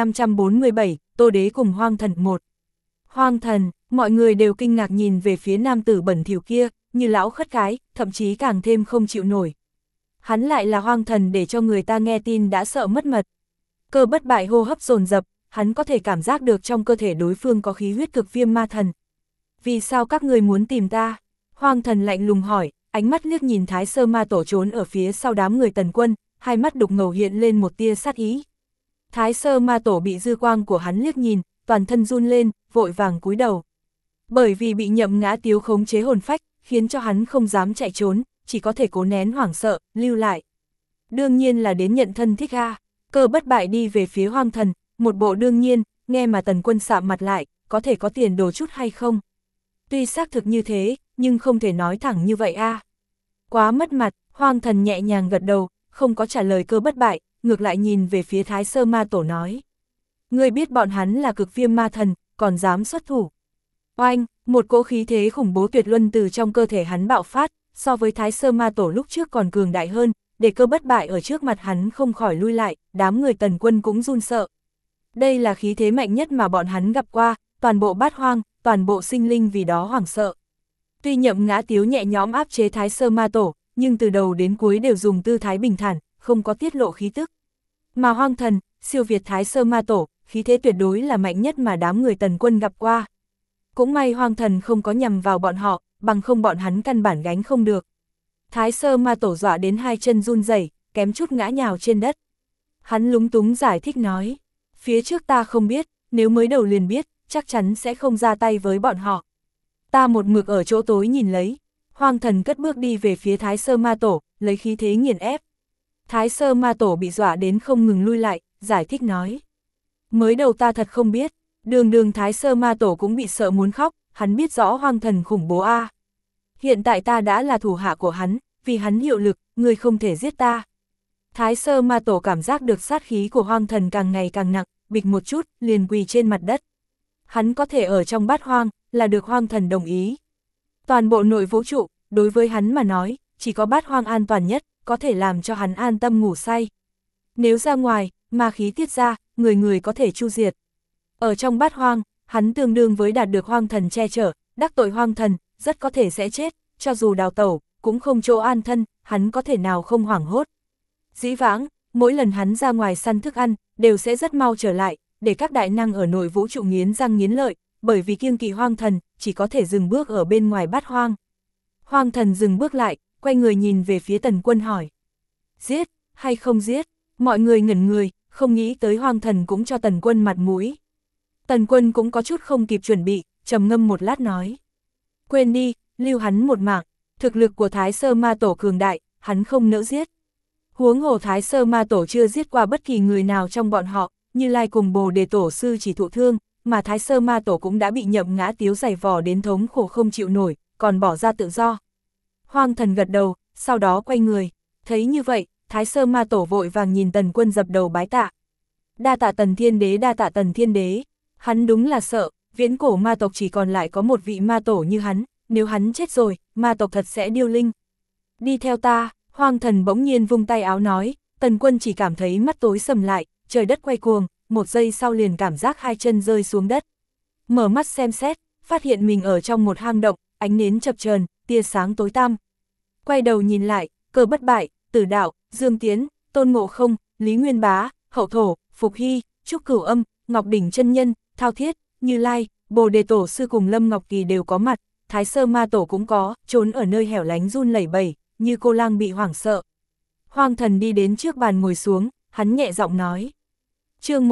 1547, Tô Đế cùng Hoang Thần 1. Hoang Thần, mọi người đều kinh ngạc nhìn về phía nam tử bẩn thỉu kia, như lão khất cái, thậm chí càng thêm không chịu nổi. Hắn lại là Hoang Thần để cho người ta nghe tin đã sợ mất mật. Cơ Bất Bại hô hấp dồn dập, hắn có thể cảm giác được trong cơ thể đối phương có khí huyết cực viêm ma thần. Vì sao các người muốn tìm ta? Hoang Thần lạnh lùng hỏi, ánh mắt liếc nhìn Thái Sơ Ma Tổ trốn ở phía sau đám người Tần Quân, hai mắt đục ngầu hiện lên một tia sát ý. Thái Sơ Ma Tổ bị dư quang của hắn liếc nhìn, toàn thân run lên, vội vàng cúi đầu. Bởi vì bị Nhậm Ngã Tiếu khống chế hồn phách, khiến cho hắn không dám chạy trốn, chỉ có thể cố nén hoảng sợ, lưu lại. Đương nhiên là đến nhận thân thích a. Cơ Bất Bại đi về phía Hoang Thần, một bộ đương nhiên, nghe mà Tần Quân sạm mặt lại, có thể có tiền đồ chút hay không? Tuy xác thực như thế, nhưng không thể nói thẳng như vậy a. Quá mất mặt, Hoang Thần nhẹ nhàng gật đầu, không có trả lời Cơ Bất Bại, ngược lại nhìn về phía Thái Sơ Ma Tổ nói. Ngươi biết bọn hắn là cực viêm ma thần, còn dám xuất thủ. Oanh, một cỗ khí thế khủng bố tuyệt luân từ trong cơ thể hắn bạo phát, so với Thái Sơ Ma Tổ lúc trước còn cường đại hơn, để Cơ Bất Bại ở trước mặt hắn không khỏi lui lại, đám người Tần Quân cũng run sợ. Đây là khí thế mạnh nhất mà bọn hắn gặp qua, toàn bộ bát hoang, toàn bộ sinh linh vì đó hoảng sợ. Tuy Nhậm Ngã Tiếu nhẹ nhõm áp chế Thái Sơ Ma Tổ, nhưng từ đầu đến cuối đều dùng tư thái bình thản, không có tiết lộ khí tức. Mà Hoang Thần, siêu việt Thái Sơ Ma Tổ, khí thế tuyệt đối là mạnh nhất mà đám người Tần Quân gặp qua. Cũng may Hoang Thần không có nhằm vào bọn họ, bằng không bọn hắn căn bản gánh không được. Thái Sơ Ma Tổ dọa đến hai chân run rẩy, kém chút ngã nhào trên đất. Hắn lúng túng giải thích nói, phía trước ta không biết, nếu mới đầu liền biết, chắc chắn sẽ không ra tay với bọn họ. Ta một mực ở chỗ tối nhìn lấy. Hoang Thần cất bước đi về phía Thái Sơ Ma Tổ, lấy khí thế nghiền ép. Thái Sơ Ma Tổ bị dọa đến không ngừng lui lại, giải thích nói. Mới đầu ta thật không biết, đường Thái Sơ Ma Tổ cũng bị sợ muốn khóc, hắn biết rõ Hoang Thần khủng bố a. Hiện tại ta đã là thủ hạ của hắn, vì hắn hiệu lực, ngươi không thể giết ta. Thái Sơ Ma Tổ cảm giác được sát khí của Hoang Thần càng ngày càng nặng, bịch một chút, liền quỳ trên mặt đất. Hắn có thể ở trong bát hoang, là được Hoang Thần đồng ý. Toàn bộ nội vũ trụ, đối với hắn mà nói, chỉ có bát hoang an toàn nhất, có thể làm cho hắn an tâm ngủ say. Nếu ra ngoài, ma khí tiết ra, người người có thể chu diệt. Ở trong bát hoang, hắn tương đương với đạt được Hoang Thần che chở, đắc tội Hoang Thần, rất có thể sẽ chết, cho dù đào tẩu, cũng không chỗ an thân, hắn có thể nào không hoảng hốt. Dĩ vãng, mỗi lần hắn ra ngoài săn thức ăn, đều sẽ rất mau trở lại, để các đại năng ở nội vũ trụ nghiến răng nghiến lợi, bởi vì kiêng kỵ Hoang Thần, chỉ có thể dừng bước ở bên ngoài bát hoang. Hoang Thần dừng bước lại, quay người nhìn về phía Tần Quân hỏi. Giết, hay không giết? Mọi người ngẩn người, không nghĩ tới Hoang Thần cũng cho Tần Quân mặt mũi. Tần Quân cũng có chút không kịp chuẩn bị, trầm ngâm một lát nói. Quên đi, lưu hắn một mạng, thực lực của Thái Sơ Ma Tổ cường đại, hắn không nỡ giết. Huống hồ Thái Sơ Ma Tổ chưa giết qua bất kỳ người nào trong bọn họ, Như Lai cùng Bồ Đề Tổ sư chỉ thụ thương, mà Thái Sơ Ma Tổ cũng đã bị Nhậm Ngã Tiếu giày vò đến thống khổ không chịu nổi, còn bỏ ra tự do. Hoang Thần gật đầu, sau đó quay người, thấy như vậy, Thái Sơ Ma Tổ vội vàng nhìn Tần Quân dập đầu bái tạ. Đa tạ Tần Thiên Đế, đa tạ Tần Thiên Đế. Hắn đúng là sợ, viễn cổ ma tộc chỉ còn lại có một vị ma tổ như hắn, nếu hắn chết rồi, ma tộc thật sẽ điêu linh. Đi theo ta, Hoang Thần bỗng nhiên vung tay áo nói, Tần Quân chỉ cảm thấy mắt tối sầm lại, trời đất quay cuồng, một giây sau liền cảm giác hai chân rơi xuống đất. Mở mắt xem xét, phát hiện mình ở trong một hang động, ánh nến chập chờn, tia sáng tối tăm. Quay đầu nhìn lại, Cơ Bất Bại, Tử Đạo, Dương Tiến, Tôn Ngộ Không, Lý Nguyên Bá, Hậu Thổ, Phục Hy, Trúc Cửu Âm, Ngọc Đỉnh Chân Nhân, Thao Thiết, Như Lai, Bồ Đề Tổ sư cùng Lâm Ngọc Kỳ đều có mặt, Thái Sơ Ma Tổ cũng có, trốn ở nơi hẻo lánh run lẩy bẩy, như cô lang bị hoảng sợ. Hoang Thần đi đến trước bàn ngồi xuống, hắn nhẹ giọng nói. Chương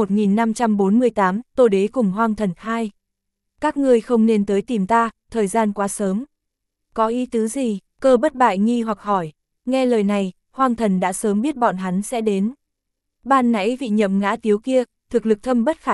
1548, Tô Đế cùng Hoang Thần 2. Các ngươi không nên tới tìm ta, thời gian quá sớm. Có ý tứ gì? Cơ Bất Bại nghi hoặc hỏi. Nghe lời này, Hoang Thần đã sớm biết bọn hắn sẽ đến. Ban nãy vị Nhậm Ngã Tiếu kia, thực lực thâm bất khả trắc,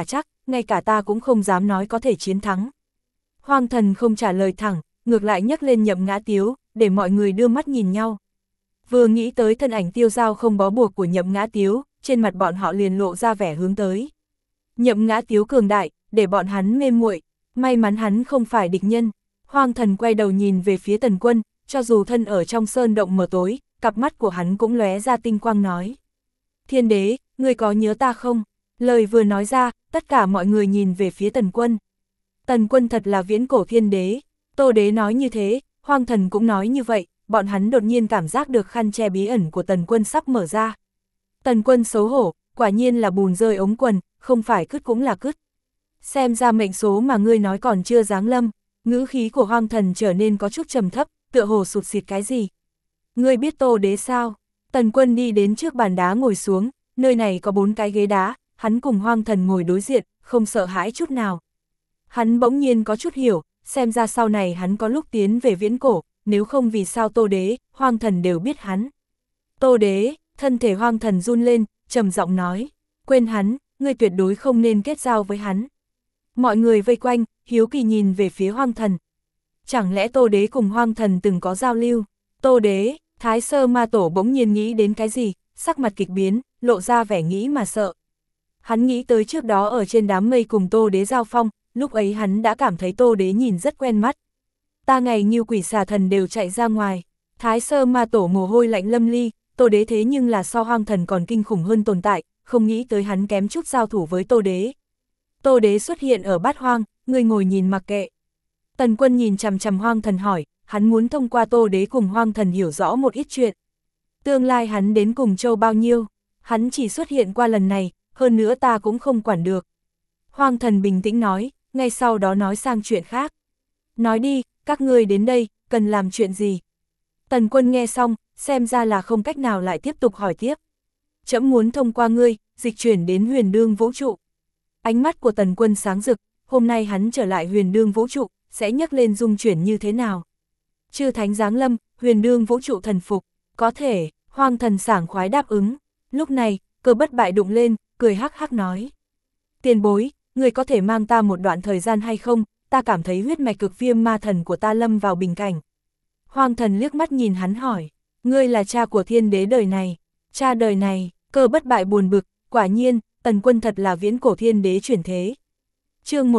ngay cả ta cũng không dám nói có thể chiến thắng. Hoang Thần không trả lời thẳng, ngược lại nhấc lên Nhậm Ngã Tiếu, để mọi người đưa mắt nhìn nhau. Vừa nghĩ tới thân ảnh tiêu dao không bó buộc của Nhậm Ngã Tiếu, trên mặt bọn họ liền lộ ra vẻ hướng tới. Nhậm Ngã Tiếu cường đại, để bọn hắn mê muội, may mắn hắn không phải địch nhân. Hoang Thần quay đầu nhìn về phía Tần Quân, cho dù thân ở trong sơn động mờ tối, cặp mắt của hắn cũng lóe ra tinh quang nói. Thiên đế, ngươi có nhớ ta không? Lời vừa nói ra, tất cả mọi người nhìn về phía Tần Quân. Tần Quân thật là viễn cổ thiên đế, Tô đế nói như thế, Hoang Thần cũng nói như vậy, bọn hắn đột nhiên cảm giác được khăn che bí ẩn của Tần Quân sắp mở ra. Tần Quân xấu hổ, quả nhiên là bùn rơi ống quần, không phải cứt cũng là cứt. Xem ra mệnh số mà ngươi nói còn chưa giáng lâm, ngữ khí của Hoang Thần trở nên có chút trầm thấp, tựa hồ sụt sịt cái gì. Ngươi biết Tô đế sao? Tần Quân đi đến trước bàn đá ngồi xuống, nơi này có 4 cái ghế đá, hắn cùng Hoang Thần ngồi đối diện, không sợ hãi chút nào. Hắn bỗng nhiên có chút hiểu, xem ra sau này hắn có lúc tiến về viễn cổ, nếu không vì sao Tô đế, Hoang Thần đều biết hắn. Tô đế, thân thể Hoang Thần run lên, trầm giọng nói, quên hắn, ngươi tuyệt đối không nên kết giao với hắn. Mọi người vây quanh, hiếu kỳ nhìn về phía Hoang Thần. Chẳng lẽ Tô đế cùng Hoang Thần từng có giao lưu? Tô đế, Thái Sơ Ma Tổ bỗng nhiên nghĩ đến cái gì, sắc mặt kịch biến, lộ ra vẻ nghĩ mà sợ. Hắn nghĩ tới trước đó ở trên đám mây cùng Tô đế giao phong, lúc ấy hắn đã cảm thấy Tô đế nhìn rất quen mắt. Ta ngày Ngưu Quỷ Xà Thần đều chạy ra ngoài, Thái Sơ Ma Tổ mồ hôi lạnh lâm ly, Tô đế thế nhưng là so Hoang Thần còn kinh khủng hơn tồn tại, không nghĩ tới hắn kém chút giao thủ với Tô đế. Tô đế xuất hiện ở Bát Hoang, người ngồi nhìn mặc kệ. Tần Quân nhìn chằm chằm Hoang Thần hỏi, hắn muốn thông qua Tô đế cùng Hoang Thần hiểu rõ một ít chuyện. Tương lai hắn đến cùng châu bao nhiêu, hắn chỉ xuất hiện qua lần này, hơn nữa ta cũng không quản được. Hoang Thần bình tĩnh nói, ngay sau đó nói sang chuyện khác. Nói đi, các ngươi đến đây, cần làm chuyện gì? Tần Quân nghe xong, xem ra là không cách nào lại tiếp tục hỏi tiếp. Trẫm muốn thông qua ngươi, dịch chuyển đến huyền đương vũ trụ. Ánh mắt của Tần Quân sáng rực, hôm nay hắn trở lại huyền đương vũ trụ, sẽ nhấc lên dung chuyển như thế nào? Chư Thánh giáng lâm, huyền đương vũ trụ thần phục, có thể, Hoang Thần sảng khoái đáp ứng. Lúc này, Cơ Bất Bại đụng lên, cười hắc hắc nói. Tiền bối, người có thể mang ta một đoạn thời gian hay không, ta cảm thấy huyết mạch cực viêm ma thần của ta lâm vào bình cảnh. Hoang Thần liếc mắt nhìn hắn hỏi, ngươi là cha của thiên đế đời này, cha đời này, Cơ Bất Bại buồn bực, quả nhiên, Tần Quân thật là viễn cổ thiên đế chuyển thế. Chương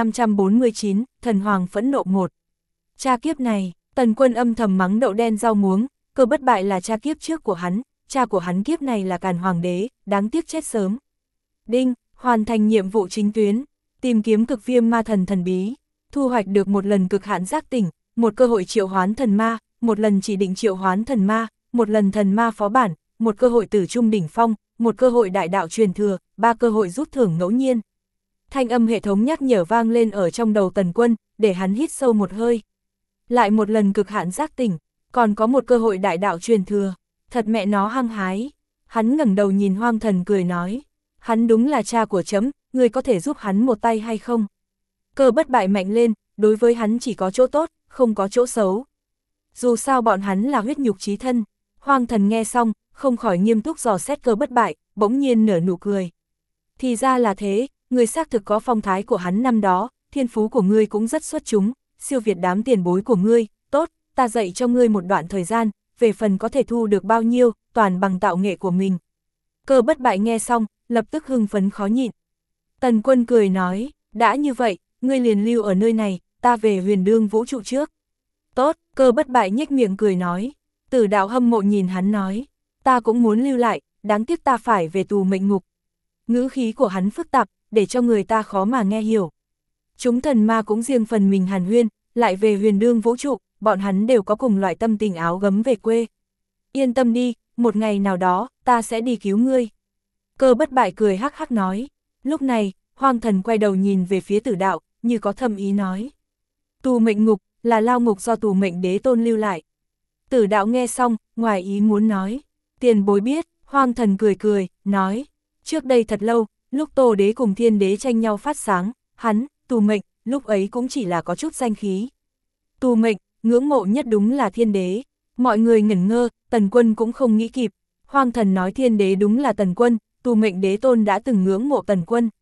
1549, Thần Hoàng phẫn nộ 1. Cha kiếp này, Tần Quân âm thầm mắng đậu đen rau muống, Cơ Bất Bại là cha kiếp trước của hắn, cha của hắn kiếp này là Càn Hoàng đế, đáng tiếc chết sớm. Đinh, hoàn thành nhiệm vụ chính tuyến, tìm kiếm cực viêm ma thần thần bí, thu hoạch được một lần cực hạn giác tỉnh, một cơ hội triệu hoán thần ma, một lần chỉ định triệu hoán thần ma, một lần thần ma phó bản, một cơ hội tử trung đỉnh phong, một cơ hội đại đạo truyền thừa, 3 cơ hội rút thưởng ngẫu nhiên. Thanh âm hệ thống nhắc nhở vang lên ở trong đầu Tần Quân, để hắn hít sâu một hơi. Lại một lần cực hạn giác tỉnh, còn có một cơ hội đại đạo truyền thừa, thật mẹ nó hăng hái. Hắn ngẩng đầu nhìn Hoang Thần cười nói, hắn đúng là cha của trẫm, ngươi có thể giúp hắn một tay hay không? Cơ Bất Bại mạnh lên, đối với hắn chỉ có chỗ tốt, không có chỗ xấu. Dù sao bọn hắn là huyết nhục chí thân. Hoang Thần nghe xong, không khỏi nghiêm túc dò xét Cơ Bất Bại, bỗng nhiên nở nụ cười. Thì ra là thế, ngươi xác thực có phong thái của hắn năm đó, thiên phú của ngươi cũng rất xuất chúng, siêu việt đám tiền bối của ngươi, tốt, ta dạy cho ngươi một đoạn thời gian, về phần có thể thu được bao nhiêu, toàn bằng tạo nghệ của mình. Cơ Bất Bại nghe xong, lập tức hưng phấn khó nhịn. Tần Quân cười nói, đã như vậy, ngươi liền lưu ở nơi này, ta về huyền đương vũ trụ trước. Tốt, Cơ Bất Bại nhếch miệng cười nói. Tử Đạo hâm mộ nhìn hắn nói, ta cũng muốn lưu lại, đáng tiếc ta phải về tù mệnh ngục. Ngữ khí của hắn phức tạp, để cho người ta khó mà nghe hiểu. Chúng thần ma cũng riêng phần mình hàn huyên, lại về huyền đương vũ trụ, bọn hắn đều có cùng loại tâm tình áo gấm về quê. Yên tâm đi, một ngày nào đó, ta sẽ đi cứu ngươi. Cơ Bất Bại cười hắc hắc nói. Lúc này, Hoang Thần quay đầu nhìn về phía Tử Đạo, như có thâm ý nói. Tù mệnh ngục, là lao ngục do tù mệnh đế tôn lưu lại. Tử Đạo nghe xong, ngoài ý muốn nói. Tiền bối biết, Hoang Thần cười cười, nói. Trước đây thật lâu, lúc Tô đế cùng Thiên đế tranh nhau phát sáng, hắn, tù mệnh, lúc ấy cũng chỉ là có chút danh khí. Tù mệnh, ngưỡng mộ nhất đúng là Thiên đế. Mọi người ngẩn ngơ, Tần Quân cũng không nghĩ kịp. Hoang Thần nói Thiên đế đúng là Tần Quân, tù mệnh đế tôn đã từng ngưỡng mộ Tần Quân.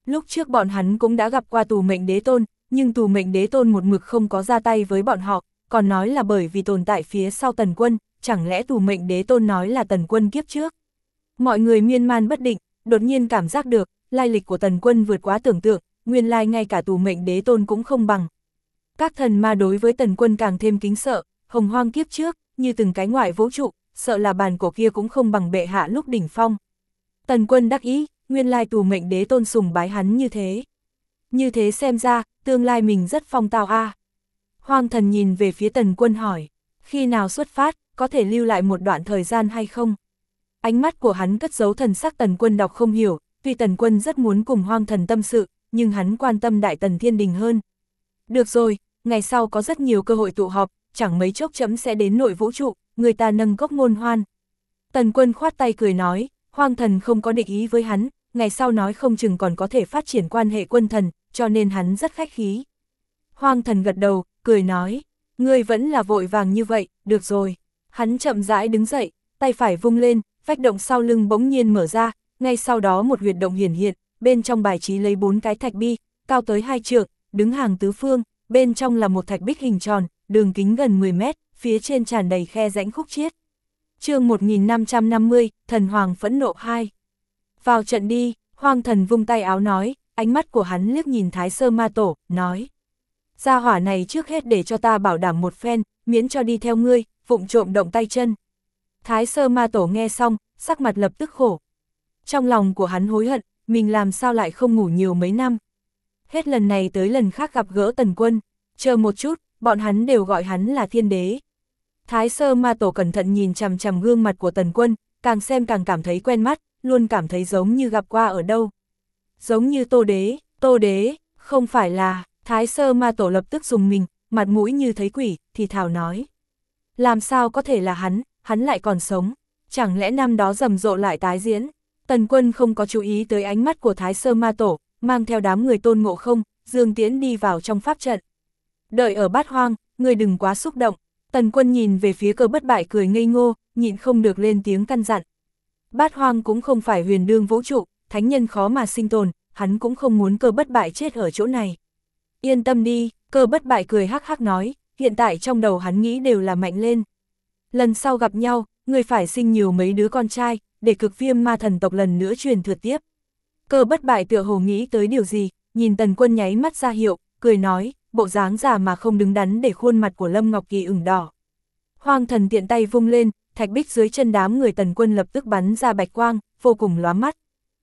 Lúc trước bọn hắn cũng đã gặp qua Tù Mệnh Đế Tôn, nhưng Tù Mệnh Đế Tôn một mực không có ra tay với bọn họ, còn nói là bởi vì tồn tại phía sau Tần Quân, chẳng lẽ Tù Mệnh Đế Tôn nói là Tần Quân kiếp trước. Mọi người miên man bất định, đột nhiên cảm giác được, lai lịch của Tần Quân vượt quá tưởng tượng, nguyên lai ngay cả Tù Mệnh Đế Tôn cũng không bằng. Các thần ma đối với Tần Quân càng thêm kính sợ, hồng hoang kiếp trước, như từng cái ngoại vũ trụ, sợ là bàn cổ kia cũng không bằng bệ hạ lúc đỉnh phong. Tần Quân đắc ý, nguyên lai Tù Mệnh Đế Tôn sùng bái hắn như thế. Như thế xem ra, tương lai mình rất phong tao a. Hoang thần nhìn về phía Tần Quân hỏi, khi nào xuất phát, có thể lưu lại một đoạn thời gian hay không? Ánh mắt của hắn cất giấu thần sắc. Tần Quân đọc không hiểu, tuy Tần Quân rất muốn cùng Hoang thần tâm sự, nhưng hắn quan tâm Đại Tần Thiên Đình hơn. Được rồi, ngày sau có rất nhiều cơ hội tụ họp, chẳng mấy chốc chấm sẽ đến nội vũ trụ, người ta nâng cốc ngôn hoan. Tần Quân khoát tay cười nói, Hoang thần không có địch ý với hắn, ngày sau nói không chừng còn có thể phát triển quan hệ quân thần, cho nên hắn rất khách khí. Hoang thần gật đầu, cười nói, ngươi vẫn là vội vàng như vậy, được rồi. Hắn chậm rãi đứng dậy, tay phải vung lên, vách động sau lưng bỗng nhiên mở ra, ngay sau đó một huyệt động hiển hiện, bên trong bài trí lấy 4 cái thạch bi, cao tới 2 trượng, đứng hàng tứ phương, bên trong là một thạch bích hình tròn, đường kính gần 10 mét, phía trên tràn đầy khe rãnh khúc chiết. Chương 1550, Thần Hoàng phẫn nộ 2. Vào trận đi, Hoang thần vung tay áo nói, ánh mắt của hắn liếc nhìn Thái Sơ Ma Tổ, nói. Gia hỏa này trước hết để cho ta bảo đảm một phen, miễn cho đi theo ngươi, vụng trộm động tay chân. Thái Sơ Ma Tổ nghe xong, sắc mặt lập tức khổ. Trong lòng của hắn hối hận, mình làm sao lại không ngủ nhiều mấy năm. Hết lần này tới lần khác gặp gỡ Tần Quân, chờ một chút, bọn hắn đều gọi hắn là thiên đế. Thái Sơ Ma Tổ cẩn thận nhìn chằm chằm gương mặt của Tần Quân, càng xem càng cảm thấy quen mắt, luôn cảm thấy giống như gặp qua ở đâu. Giống như Tô Đế, không phải là. Thái Sơ Ma Tổ lập tức dùng mình, mặt mũi như thấy quỷ, thì thào nói. Làm sao có thể là hắn lại còn sống, chẳng lẽ năm đó rầm rộ lại tái diễn. Tần Quân không có chú ý tới ánh mắt của Thái Sơ Ma Tổ, mang theo đám người Tôn Ngộ Không, Dương Tiễn đi vào trong pháp trận. Đợi ở Bát Hoang, người đừng quá xúc động. Tần Quân nhìn về phía Cơ Bất Bại cười ngây ngô, nhịn không được lên tiếng căn dặn. Bát Hoang cũng không phải huyền đương vũ trụ, thánh nhân khó mà sinh tồn, hắn cũng không muốn Cơ Bất Bại chết ở chỗ này. Yên tâm đi, Cơ Bất Bại cười hắc hắc nói, hiện tại trong đầu hắn nghĩ đều là mạnh lên. Lần sau gặp nhau, người phải sinh nhiều mấy đứa con trai, để Cực Viêm Ma thần tộc lần nữa truyền thừa tiếp. Cơ Bất Bại tựa hồ nghĩ tới điều gì, nhìn Tần Quân nháy mắt ra hiệu, cười nói, bộ dáng già mà không đứng đắn để khuôn mặt của Lâm Ngọc Kỳ ửng đỏ. Hoang thần tiện tay vung lên, thạch bích dưới chân đám người Tần Quân lập tức bắn ra bạch quang, vô cùng lóa mắt.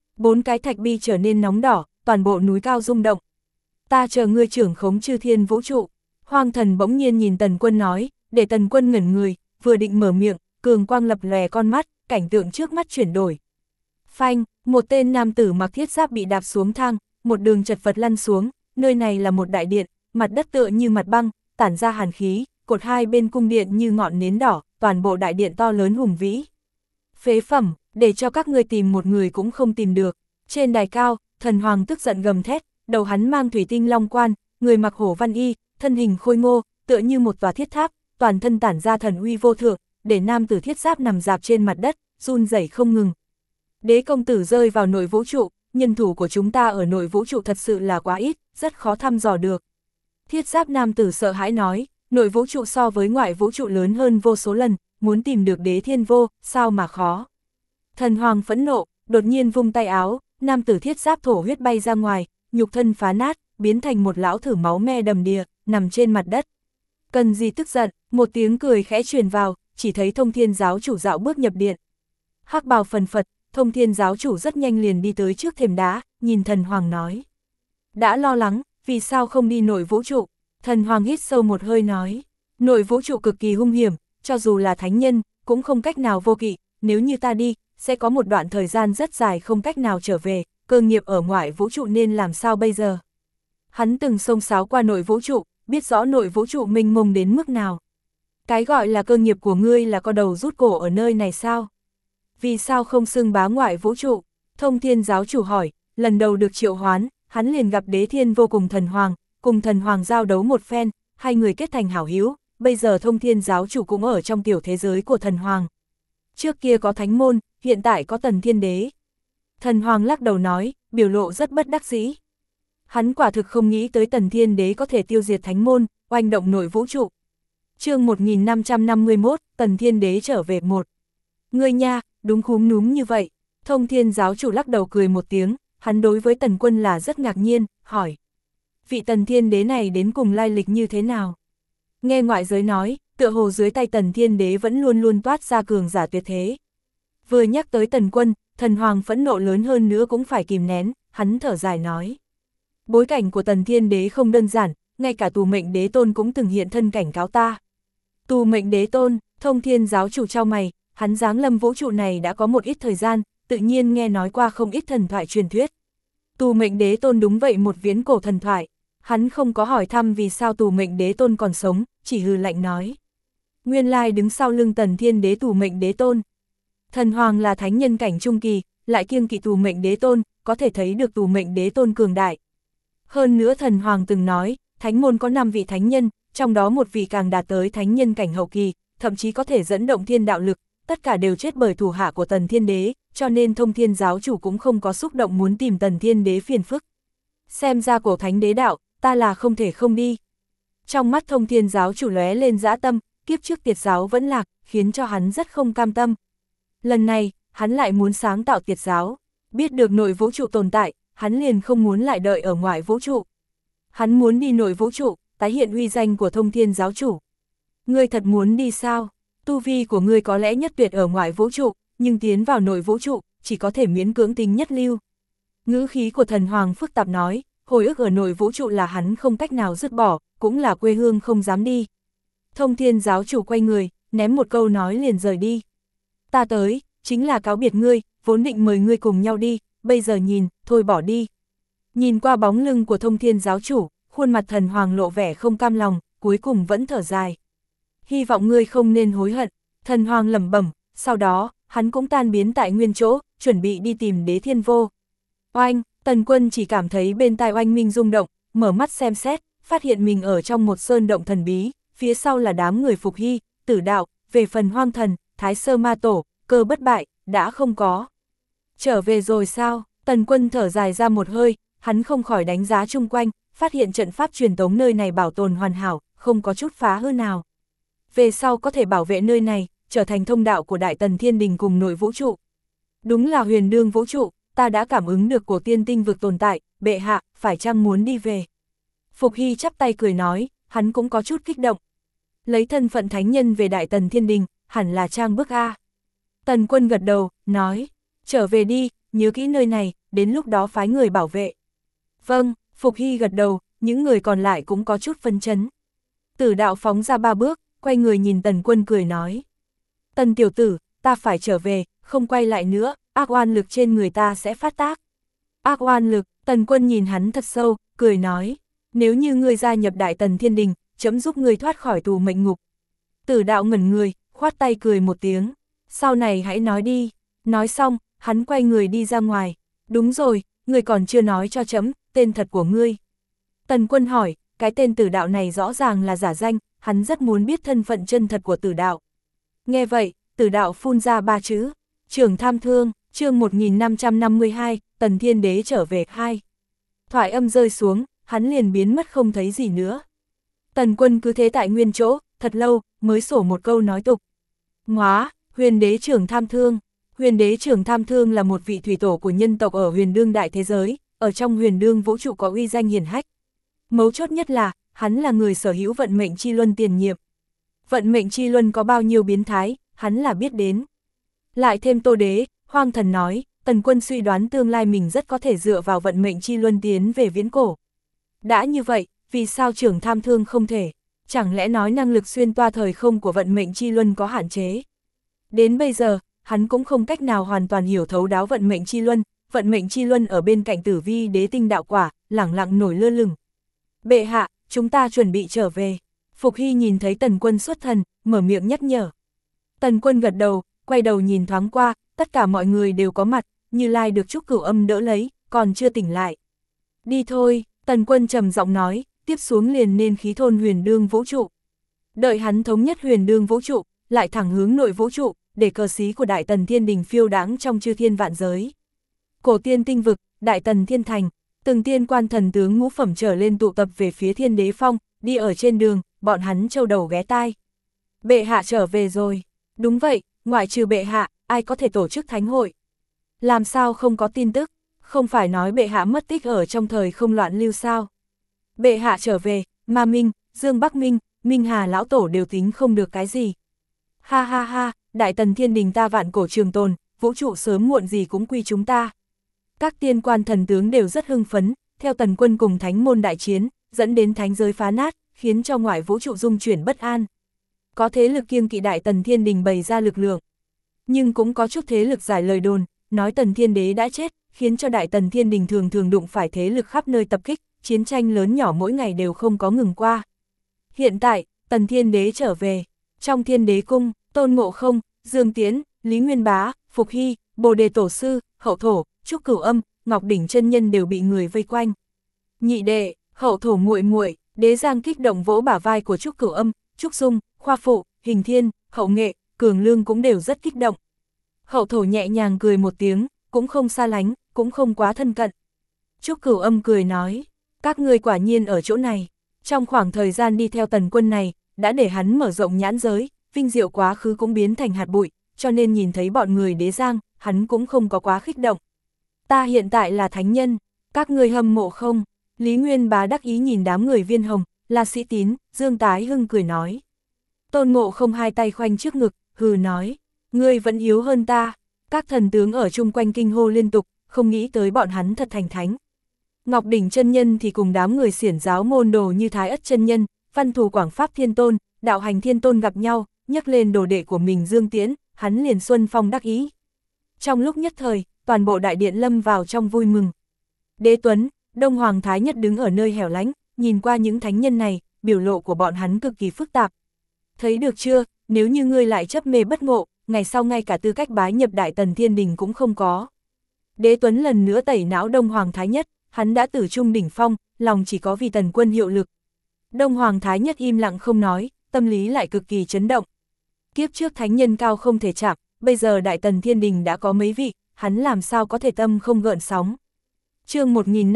4 cái thạch bi trở nên nóng đỏ, toàn bộ núi cao rung động. Ta chờ ngươi trưởng khống chư thiên vũ trụ. Hoang thần bỗng nhiên nhìn Tần Quân nói, để Tần Quân ngẩn người, vừa định mở miệng, cường quang lập lòe con mắt, cảnh tượng trước mắt chuyển đổi. Phanh, một tên nam tử mặc thiết giáp bị đạp xuống thang, một đường chật vật lăn xuống, nơi này là một đại điện, mặt đất tựa như mặt băng, tản ra hàn khí, cột hai bên cung điện như ngọn nến đỏ, toàn bộ đại điện to lớn hùng vĩ. Phế phẩm, để cho các ngươi tìm một người cũng không tìm được. Trên đài cao, thần hoàng tức giận gầm thét, đầu hắn mang thủy tinh long quan, người mặc hổ văn y, thân hình khôi ngô, tựa như một tòa thiết tháp, toàn thân tản ra thần uy vô thượng, để nam tử thiết giáp nằm dạp trên mặt đất, run rẩy không ngừng. Đế công tử rơi vào nội vũ trụ, nhân thủ của chúng ta ở nội vũ trụ thật sự là quá ít, rất khó thăm dò được. Thiết giáp nam tử sợ hãi nói, nội vũ trụ so với ngoại vũ trụ lớn hơn vô số lần, muốn tìm được đế thiên vô, sao mà khó. Thần hoàng phẫn nộ, đột nhiên vung tay áo, nam tử thiết giáp thổ huyết bay ra ngoài, nhục thân phá nát, biến thành một lão thử máu me đầm đìa, nằm trên mặt đất. Cần gì tức giận, một tiếng cười khẽ truyền vào, chỉ thấy Thông Thiên giáo chủ dạo bước nhập điện. Hắc bào phần phật, Thông Thiên giáo chủ rất nhanh liền đi tới trước thềm đá, nhìn thần hoàng nói. Đã lo lắng, vì sao không đi nội vũ trụ? Thần hoàng hít sâu một hơi nói. Nội vũ trụ cực kỳ hung hiểm, cho dù là thánh nhân, cũng không cách nào vô kỵ, nếu như ta đi, sẽ có một đoạn thời gian rất dài không cách nào trở về, cơ nghiệp ở ngoại vũ trụ nên làm sao bây giờ? Hắn từng xông xáo qua nội vũ trụ, biết rõ nội vũ trụ mênh mông đến mức nào. Cái gọi là cơ nghiệp của ngươi là có đầu rút cổ ở nơi này sao? Vì sao không xưng bá ngoại vũ trụ? Thông Thiên giáo chủ hỏi, lần đầu được triệu hoán, hắn liền gặp đế thiên vô cùng thần hoàng giao đấu một phen, hai người kết thành hảo hữu, bây giờ Thông Thiên giáo chủ cũng ở trong tiểu thế giới của thần hoàng. Trước kia có thánh môn, hiện tại có Tần Thiên Đế. Thần hoàng lắc đầu nói, biểu lộ rất bất đắc dĩ. Hắn quả thực không nghĩ tới Tần Thiên Đế có thể tiêu diệt thánh môn, oanh động nội vũ trụ. Chương 1551, Tần Thiên Đế trở về một. Ngươi nha, đúng khúm núm như vậy. Thông Thiên giáo chủ lắc đầu cười một tiếng, hắn đối với Tần Quân là rất ngạc nhiên, hỏi. Vị Tần Thiên Đế này đến cùng lai lịch như thế nào? Nghe ngoại giới nói, tựa hồ dưới tay Tần Thiên Đế vẫn luôn luôn toát ra cường giả tuyệt thế. Vừa nhắc tới Tần Quân, thần hoàng phẫn nộ lớn hơn nữa cũng phải kìm nén, hắn thở dài nói. Bối cảnh của Tần Thiên Đế không đơn giản, ngay cả Tù Mệnh Đế Tôn cũng từng hiện thân cảnh cáo ta. Tù Mệnh Đế Tôn, Thông Thiên giáo chủ trao mày, hắn giáng lâm vũ trụ này đã có một ít thời gian, tự nhiên nghe nói qua không ít thần thoại truyền thuyết. Tù Mệnh Đế Tôn đúng vậy một viễn cổ thần thoại, hắn không có hỏi thăm vì sao Tù Mệnh Đế Tôn còn sống, chỉ hừ lạnh nói. Nguyên lai đứng sau lưng Tần Thiên Đế Tù Mệnh Đế Tôn. Thần hoàng là thánh nhân cảnh trung kỳ, lại kiêng kỵ Tù Mệnh Đế Tôn, có thể thấy được Tù Mệnh Đế Tôn cường đại. Hơn nữa thần hoàng từng nói, thánh môn có 5 vị thánh nhân, trong đó một vị càng đạt tới thánh nhân cảnh hậu kỳ, thậm chí có thể dẫn động thiên đạo lực, tất cả đều chết bởi thủ hạ của Tần Thiên Đế, cho nên Thông Thiên giáo chủ cũng không có xúc động muốn tìm Tần Thiên Đế phiền phức. Xem ra cổ thánh đế đạo, ta là không thể không đi. Trong mắt Thông Thiên giáo chủ lóe lên dã tâm, kiếp trước tiệt giáo vẫn lạc, khiến cho hắn rất không cam tâm. Lần này, hắn lại muốn sáng tạo tiệt giáo, biết được nội vũ trụ tồn tại, hắn liền không muốn lại đợi ở ngoài vũ trụ. Hắn muốn đi nội vũ trụ, tái hiện uy danh của Thông Thiên giáo chủ. Ngươi thật muốn đi sao? Tu vi của ngươi có lẽ nhất tuyệt ở ngoài vũ trụ, nhưng tiến vào nội vũ trụ, chỉ có thể miễn cưỡng tính nhất lưu. Ngữ khí của thần hoàng phức tạp nói, hồi ức ở nội vũ trụ là hắn không cách nào dứt bỏ, cũng là quê hương không dám đi. Thông Thiên giáo chủ quay người, ném một câu nói liền rời đi. Ta tới, chính là cáo biệt ngươi, vốn định mời ngươi cùng nhau đi, bây giờ nhìn, thôi bỏ đi. Nhìn qua bóng lưng của Thông Thiên giáo chủ, khuôn mặt thần hoàng lộ vẻ không cam lòng, cuối cùng vẫn thở dài. Hy vọng ngươi không nên hối hận, thần hoàng lẩm bẩm, sau đó, hắn cũng tan biến tại nguyên chỗ, chuẩn bị đi tìm Đế Thiên Vô. Oanh, Tần Quân chỉ cảm thấy bên tai oanh minh rung động, mở mắt xem xét, phát hiện mình ở trong một sơn động thần bí, phía sau là đám người Phục Hy, Tử Đạo, về phần Hoang Thần, Thái Sơ Ma Tổ, Cơ Bất Bại, đã không có. Trở về rồi sao? Tần Quân thở dài ra một hơi, hắn không khỏi đánh giá chung quanh, phát hiện trận pháp truyền tống nơi này bảo tồn hoàn hảo, không có chút phá hư nào. Về sau có thể bảo vệ nơi này, trở thành thông đạo của Đại Tần Thiên Đình cùng nội vũ trụ. Đúng là huyền đương vũ trụ, ta đã cảm ứng được cổ tiên tinh vực tồn tại, bệ hạ, phải chăng muốn đi về? Phục Hy chắp tay cười nói, hắn cũng có chút kích động. Lấy thân phận thánh nhân về Đại Tần Thiên Đình, hẳn là trang bức A. Tần Quân gật đầu, nói, trở về đi, nhớ kỹ nơi này, đến lúc đó phái người bảo vệ. Vâng, Phục Hy gật đầu, những người còn lại cũng có chút phấn chấn. Tử Đạo phóng ra 3 bước, quay người nhìn Tần Quân cười nói. Tần tiểu tử, ta phải trở về, không quay lại nữa, ác oan lực trên người ta sẽ phát tác. Ác oan lực, Tần Quân nhìn hắn thật sâu, cười nói, nếu như ngươi gia nhập Đại Tần Thiên Đình, chấm giúp ngươi thoát khỏi tù mệnh ngục. Tử Đạo ngẩn người, khoát tay cười một tiếng, sau này hãy nói đi. Nói xong, hắn quay người đi ra ngoài. Đúng rồi, ngươi còn chưa nói cho chấm, tên thật của ngươi. Tần Quân hỏi, cái tên Tử Đạo này rõ ràng là giả danh, hắn rất muốn biết thân phận chân thật của Tử Đạo. Nghe vậy, Tử Đạo phun ra 3 chữ, Trưởng Tham Thương, chương 1552, Tần Thiên Đế trở về 2. Thoại âm rơi xuống, hắn liền biến mất không thấy gì nữa. Tần Quân cứ thế tại nguyên chỗ, thật lâu, mới sổ một câu nói tục. Ngoá, Huyền Đế Trưởng Tham Thương. Huyền Đế Trưởng Tham Thương là một vị thủy tổ của nhân tộc ở huyền đương đại thế giới, ở trong huyền đương vũ trụ có uy danh hiển hách. Mấu chốt nhất là, hắn là người sở hữu vận mệnh chi luân tiền nhiệm. Vận mệnh chi luân có bao nhiêu biến thái, hắn là biết đến. Lại thêm Tô Đế, Hoang Thần nói, Tần Quân suy đoán tương lai mình rất có thể dựa vào vận mệnh chi luân tiến về viễn cổ. Đã như vậy, vì sao Trưởng Tham Thương không thể? Chẳng lẽ nói năng lực xuyên toa thời không của vận mệnh chi luân có hạn chế? Đến bây giờ, hắn cũng không cách nào hoàn toàn hiểu thấu đáo vận mệnh chi luân ở bên cạnh Tử Vi Đế Tinh đạo quả, lẳng lặng nổi lơ lửng. Bệ hạ, chúng ta chuẩn bị trở về. Phục Hy nhìn thấy Tần Quân xuất thần, mở miệng nhắc nhở. Tần Quân gật đầu, quay đầu nhìn thoáng qua, tất cả mọi người đều có mặt, Như Lai được Trúc Cửu Âm đỡ lấy, còn chưa tỉnh lại. Đi thôi, Tần Quân trầm giọng nói, tiếp xuống liền nên khí thôn huyền đương vũ trụ. Đợi hắn thống nhất huyền đương vũ trụ, lại thẳng hướng nội vũ trụ, để cờ xí của Đại Tần Thiên Đình phiêu đãng trong chư thiên vạn giới. Cổ tiên tinh vực, Đại Tần Thiên Thành, từng tiên quan thần tướng ngũ phẩm trở lên tụ tập về phía Thiên Đế Phong, đi ở trên đường, bọn hắn châu đầu ghé tai. Bệ hạ trở về rồi. Đúng vậy, ngoại trừ bệ hạ, ai có thể tổ chức thánh hội? Làm sao không có tin tức? Không phải nói bệ hạ mất tích ở trong thời không loạn lưu sao? Bệ hạ trở về, Ma Minh, Dương Bắc Minh, Minh Hà lão tổ đều tính không được cái gì. Ha ha ha, Đại Tần Thiên Đình ta vạn cổ trường tồn, vũ trụ sớm muộn gì cũng quy chúng ta. Các tiên quan thần tướng đều rất hưng phấn, theo Tần quân cùng thánh môn đại chiến, dẫn đến thánh giới phá nát, khiến cho ngoại vũ trụ dung chuyển bất an. Có thế lực kiêng kỵ Đại Tần Thiên Đình bày ra lực lượng. Nhưng cũng có chút thế lực giải lời đồn, nói Tần Thiên Đế đã chết, khiến cho Đại Tần Thiên Đình thường thường đụng phải thế lực khắp nơi tập kích, chiến tranh lớn nhỏ mỗi ngày đều không có ngừng qua. Hiện tại, Tần Thiên Đế trở về, trong Thiên Đế cung, Tôn Ngộ Không, Dương Tiễn, Lý Nguyên Bá, Phục Hy, Bồ Đề Tổ Sư, Hậu Thổ, Trúc Cửu Âm, Ngọc Đỉnh chân nhân đều bị người vây quanh. Nhị đệ, Hậu Thổ muội muội, Đế Giang kích động vỗ bả vai của Trúc Cửu Âm, Trúc Dung, Khoa Phụ, Hình Thiên, Hậu Nghệ, Cường Lương cũng đều rất kích động. Hậu Thổ nhẹ nhàng cười một tiếng, cũng không xa lánh, cũng không quá thân cận. Trúc Cửu Âm cười nói, các ngươi quả nhiên ở chỗ này. Trong khoảng thời gian đi theo Tần quân này, đã để hắn mở rộng nhãn giới, vinh diệu quá khứ cũng biến thành hạt bụi, cho nên nhìn thấy bọn người Đế Giang, hắn cũng không có quá kích động. Ta hiện tại là thánh nhân, các ngươi hâm mộ không? Lý Nguyên Bá đắc ý nhìn đám người Viên Hồng, La Sĩ Tín, Dương Tái Hưng cười nói. Tôn Ngộ Không hai tay khoanh trước ngực, hừ nói, ngươi vẫn yếu hơn ta. Các thần tướng ở chung quanh kinh hô liên tục, không nghĩ tới bọn hắn thật thành thánh. Ngọc Đỉnh chân nhân thì cùng đám người xiển giáo môn đồ như Thái Ất chân nhân, Văn Thù Quảng Pháp Thiên Tôn, Đạo Hành Thiên Tôn gặp nhau, nhắc lên đồ đệ của mình Dương Tiễn, hắn liền xuân phong đắc ý. Trong lúc nhất thời, toàn bộ đại điện lâm vào trong vui mừng. Đế Tuấn, Đông Hoàng Thái Nhất đứng ở nơi hẻo lánh, nhìn qua những thánh nhân này, biểu lộ của bọn hắn cực kỳ phức tạp. Thấy được chưa, nếu như ngươi lại chấp mê bất ngộ, ngày sau ngay cả tư cách bái nhập Đại Tần Thiên Đình cũng không có. Đế Tuấn lần nữa tẩy não Đông Hoàng Thái Nhất, hắn đã tử trung đỉnh phong, lòng chỉ có vì Tần quân hiệu lực. Đông Hoàng Thái Nhất im lặng không nói, tâm lý lại cực kỳ chấn động. Kiếp trước thánh nhân cao không thể chạm, bây giờ Đại Tần Thiên Đình đã có mấy vị, hắn làm sao có thể tâm không gợn sóng. Chương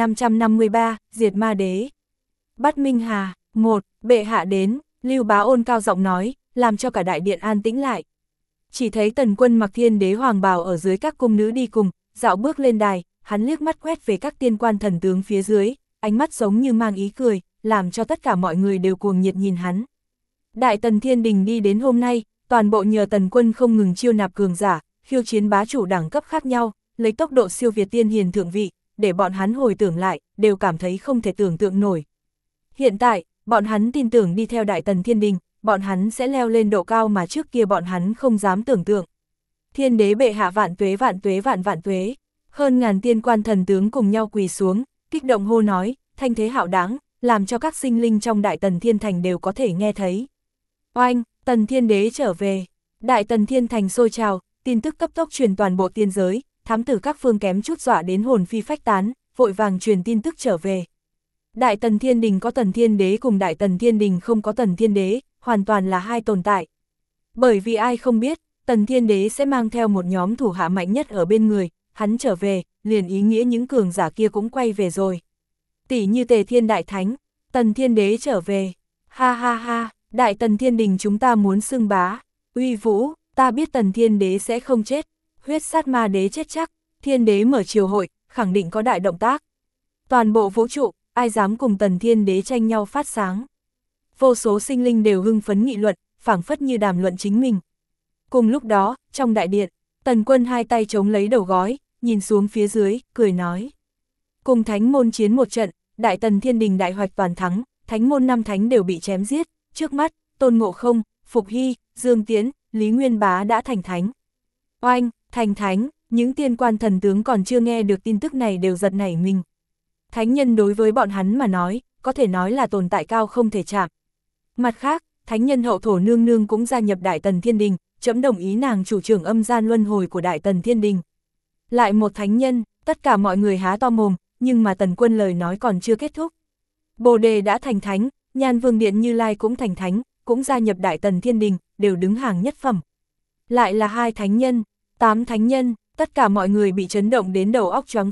1553, Diệt Ma Đế. Bát Minh Hà, 1, bệ hạ đến, Lưu Bá Ôn cao giọng nói, làm cho cả đại điện an tĩnh lại. Chỉ thấy Tần quân mặc Thiên Đế hoàng bào ở dưới các cung nữ đi cùng, dạo bước lên đài, hắn liếc mắt quét về các tiên quan thần tướng phía dưới, ánh mắt giống như mang ý cười, làm cho tất cả mọi người đều cuồng nhiệt nhìn hắn. Đại Tần Thiên Đình đi đến hôm nay, toàn bộ nhờ Tần quân không ngừng chiêu nạp cường giả, khiêu chiến bá chủ đẳng cấp khác nhau, lấy tốc độ siêu việt tiên hiền thượng vị, để bọn hắn hồi tưởng lại, đều cảm thấy không thể tưởng tượng nổi. Hiện tại, bọn hắn tin tưởng đi theo Đại Tần Thiên Đình, bọn hắn sẽ leo lên độ cao mà trước kia bọn hắn không dám tưởng tượng. Thiên Đế bệ hạ vạn tuế vạn tuế vạn vạn tuế, hơn ngàn tiên quan thần tướng cùng nhau quỳ xuống, kích động hô nói, thanh thế hạo đáng, làm cho các sinh linh trong Đại Tần Thiên Thành đều có thể nghe thấy. Oanh, Tần Thiên Đế trở về, Đại Tần Thiên Thành sôi trào, tin tức cấp tốc truyền toàn bộ tiên giới, thám tử các phương kém chút dọa đến hồn phi phách tán, vội vàng truyền tin tức trở về. Đại Tần Thiên Đình có Tần Thiên Đế cùng Đại Tần Thiên Đình không có Tần Thiên Đế, hoàn toàn là hai tồn tại. Bởi vì ai không biết, Tần Thiên Đế sẽ mang theo một nhóm thủ hạ mạnh nhất ở bên người, hắn trở về, liền ý nghĩa những cường giả kia cũng quay về rồi. Tỷ như Tề Thiên Đại Thánh, Tần Thiên Đế trở về, ha ha ha, Đại Tần Thiên Đình chúng ta muốn xưng bá, uy vũ, ta biết Tần Thiên Đế sẽ không chết, huyết sát ma đế chết chắc, Thiên Đế mở triều hội, khẳng định có đại động tác. Toàn bộ vũ trụ, ai dám cùng Tần Thiên Đế tranh nhau phát sáng. Vô số sinh linh đều hưng phấn nghị luận, phảng phất như đàm luận chính mình. Cùng lúc đó, trong đại điện, Tần quân hai tay chống lấy đầu gói, nhìn xuống phía dưới, cười nói. Cùng thánh môn chiến một trận, Đại Tần Thiên Đình đại hoạch toàn thắng, thánh môn 5 thánh đều bị chém giết, trước mắt, Tôn Ngộ Không, Phục Hy, Dương Tiễn, Lý Nguyên Bá đã thành thánh. Oanh, thành thánh, những tiên quan thần tướng còn chưa nghe được tin tức này đều giật nảy mình. Thánh nhân đối với bọn hắn mà nói, có thể nói là tồn tại cao không thể chạm. Mặt khác, thánh nhân Hậu Thổ nương nương cũng gia nhập Đại Tần Thiên Đình, trẫm đồng ý nàng chủ trưởng âm gian luân hồi của Đại Tần Thiên Đình. Lại một thánh nhân, tất cả mọi người há to mồm, nhưng mà Tần quân lời nói còn chưa kết thúc. Bồ Đề đã thành thánh, Nhan Vương Điện Như Lai cũng thành thánh, cũng gia nhập Đại Tần Thiên Đình, đều đứng hàng nhất phẩm. Lại là 2 thánh nhân, 8 thánh nhân, tất cả mọi người bị chấn động đến đầu óc choáng váng,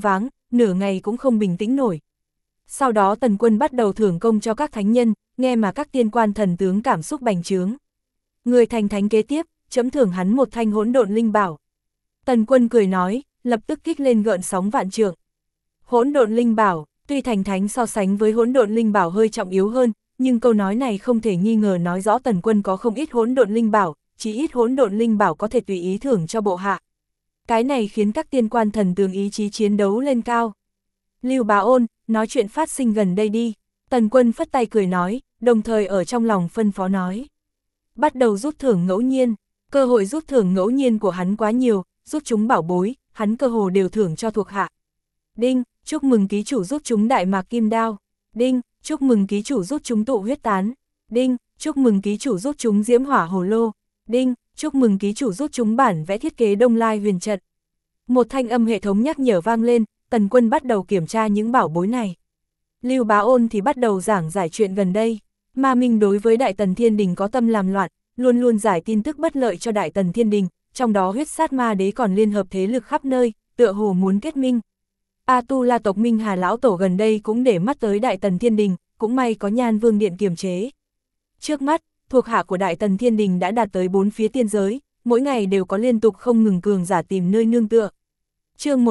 nửa ngày cũng không bình tĩnh nổi. Sau đó Tần Quân bắt đầu thưởng công cho các thánh nhân, nghe mà các tiên quan thần tướng cảm xúc bành trướng. Người thành thánh kế tiếp, chấm thưởng hắn một thanh hỗn độn linh bảo. Tần Quân cười nói, lập tức kích lên gợn sóng vạn trượng. Hỗn độn linh bảo, tuy thành thánh so sánh với hỗn độn linh bảo hơi trọng yếu hơn, nhưng câu nói này không thể nghi ngờ nói rõ Tần Quân có không ít hỗn độn linh bảo, chỉ ít hỗn độn linh bảo có thể tùy ý thưởng cho bộ hạ. Cái này khiến các tiên quan thần tướng ý chí chiến đấu lên cao. Lưu Bá Ôn, nói chuyện phát sinh gần đây đi. Tần Quân phất tay cười nói, đồng thời ở trong lòng phân phó nói. Bắt đầu rút thưởng ngẫu nhiên, cơ hội rút thưởng ngẫu nhiên của hắn quá nhiều, rút chúng bảo bối, hắn cơ hồ đều thưởng cho thuộc hạ. Đinh, chúc mừng ký chủ rút chúng đại mạc kim đao. Đinh, chúc mừng ký chủ rút chúng tụ huyết tán. Đinh, chúc mừng ký chủ rút chúng diễm hỏa hồ lô. Đinh, chúc mừng ký chủ rút chúng bản vẽ thiết kế Đông Lai huyền trận. Một thanh âm hệ thống nhắc nhở vang lên, Tần Quân bắt đầu kiểm tra những bảo bối này. Lưu Bá Ôn thì bắt đầu giảng giải chuyện gần đây. Ma Minh đối với Đại Tần Thiên Đình có tâm làm loạn, luôn luôn giải tin tức bất lợi cho Đại Tần Thiên Đình, trong đó huyết sát ma đế còn liên hợp thế lực khắp nơi, tựa hồ muốn kết minh. A Tu La tộc Minh Hà lão tổ gần đây cũng để mắt tới Đại Tần Thiên Đình, cũng may có Nhan Vương Điện kiềm chế. Trước mắt, thuộc hạ của Đại Tần Thiên Đình đã đạt tới 4 phía tiên giới, mỗi ngày đều có liên tục không ngừng cường giả tìm nơi nương tựa. Chương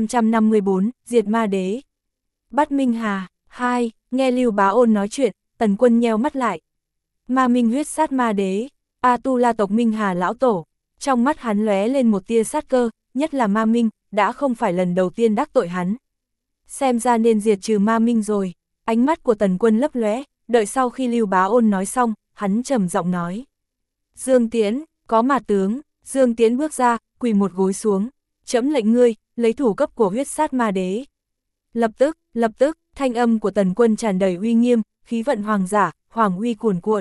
1554, Diệt Ma Đế. Bắt Minh Hà. 2, nghe Lưu Bá Ôn nói chuyện, Tần Quân nheo mắt lại. Ma Minh huyết sát ma đế, A Tu La tộc Minh Hà lão tổ. Trong mắt hắn lóe lên một tia sát cơ, nhất là Ma Minh, đã không phải lần đầu tiên đắc tội hắn. Xem ra nên diệt trừ Ma Minh rồi. Ánh mắt của Tần Quân lấp lóe, đợi sau khi Lưu Bá Ôn nói xong, hắn trầm giọng nói. Dương Tiễn, có mà tướng. Dương Tiễn bước ra, quỳ một gối xuống. Trẫm lệnh ngươi, lấy thủ cấp của huyết sát ma đế. Lập tức, thanh âm của Tần Quân tràn đầy uy nghiêm, khí vận hoàng giả, hoàng uy cuồn cuộn.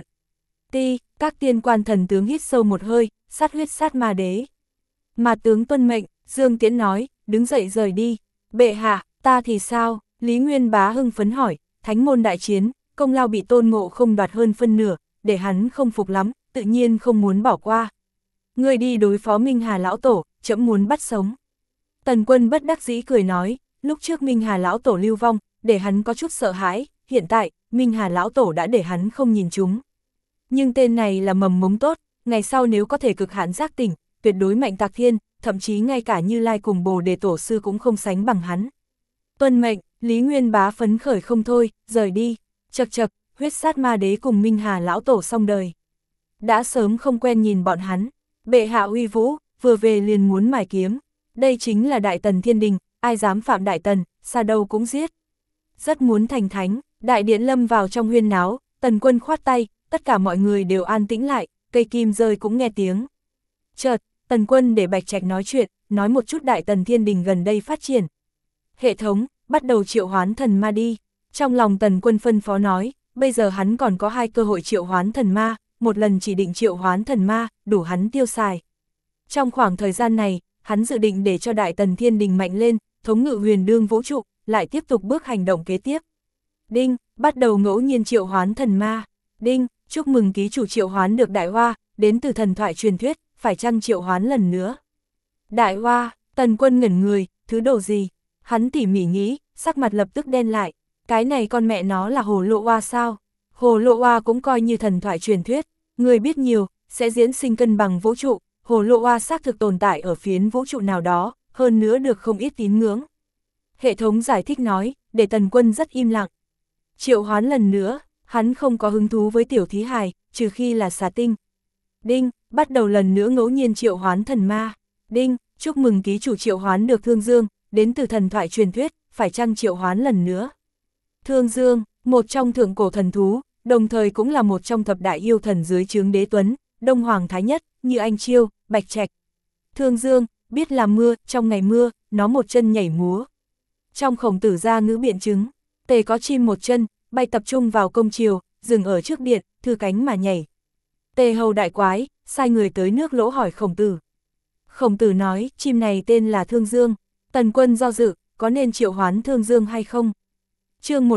Các tiên quan thần tướng hít sâu một hơi, sát huyết sát ma đế. Mà tướng tuân mệnh, Dương Tiễn nói, đứng dậy rời đi. Bệ hạ, ta thì sao? Lý Nguyên Bá hưng phấn hỏi, thánh môn đại chiến, công lao bị Tôn Ngộ Không đoạt hơn phân nửa, để hắn không phục lắm, tự nhiên không muốn bỏ qua. Người đi đối phó Minh Hà lão tổ, trẫm muốn bắt sống. Tần Quân bất đắc dĩ cười nói, lúc trước Minh Hà lão tổ lưu vong, để hắn có chút sợ hãi, hiện tại, Minh Hà lão tổ đã để hắn không nhìn chúng. Nhưng tên này là mầm mống tốt, ngày sau nếu có thể cực hạn giác tỉnh, tuyệt đối mạnh tạc thiên, thậm chí ngay cả Như Lai cùng Bồ Đề tổ sư cũng không sánh bằng hắn. Tuân mệnh, Lý Nguyên Bá phấn khởi không thôi, rời đi. Chậc, huyết sát ma đế cùng Minh Hà lão tổ xong đời. Đã sớm không quen nhìn bọn hắn, bệ hạ uy vũ, vừa về liền muốn mài kiếm. Đây chính là Đại Tần Thiên Đình, ai dám phạm Đại Tần, xa đâu cũng giết. Rất muốn thành thánh, đại điện lâm vào trong huyên náo, Tần Quân khoát tay, tất cả mọi người đều an tĩnh lại, cây kim rơi cũng nghe tiếng. Chợt, Tần Quân để Bạch Trạch nói chuyện, nói một chút Đại Tần Thiên Đình gần đây phát triển. Hệ thống, bắt đầu triệu hoán thần ma đi. Trong lòng Tần Quân phân phó nói, bây giờ hắn còn có 2 cơ hội triệu hoán thần ma, một lần chỉ định triệu hoán thần ma, đủ hắn tiêu xài. Trong khoảng thời gian này, hắn dự định để cho Đại Tần Thiên Đình mạnh lên, thống ngự huyền đương vũ trụ, lại tiếp tục bước hành động kế tiếp. Đinh, bắt đầu ngẫu nhiên triệu hoán thần ma. Đinh, chúc mừng ký chủ triệu hoán được Đại Hoa, đến từ thần thoại truyền thuyết, phải chăng triệu hoán lần nữa. Đại Hoa, Tần Quân ngẩn người, thứ đồ gì? Hắn tỉ mỉ nghĩ, sắc mặt lập tức đen lại. Cái này con mẹ nó là Hồ Lộ Hoa sao? Hồ Lộ Hoa cũng coi như thần thoại truyền thuyết, người biết nhiều, sẽ diễn sinh cân bằng vũ trụ. Hồ Lộ Hoa xác thực tồn tại ở phiến vũ trụ nào đó, hơn nữa được không ít tín ngưỡng. Hệ thống giải thích nói, để Tần Quân rất im lặng. Triệu hoán lần nữa, hắn không có hứng thú với tiểu thí hài, trừ khi là xà tinh. Đinh, bắt đầu lần nữa ngẫu nhiên triệu hoán thần ma. Đinh, chúc mừng ký chủ triệu hoán được Thương Dương, đến từ thần thoại truyền thuyết, phải chăng triệu hoán lần nữa. Thương Dương, một trong thượng cổ thần thú, đồng thời cũng là một trong thập đại yêu thần dưới trướng Đế Tuấn, Đông Hoàng Thái Nhất, Như Anh Chiêu, Bạch Trạch. Thương Dương, biết làm mưa, trong ngày mưa, nó một chân nhảy múa. Trong Khổng Tử ra ngữ biện chứng, tề có chim một chân, bay tập trung vào công chiều, dừng ở trước điện, thư cánh mà nhảy. Tề hầu đại quái, sai người tới nước lỗ hỏi Khổng Tử. Khổng Tử nói, chim này tên là Thương Dương. Tần Quân do dự, có nên triệu hoán Thương Dương hay không? Chương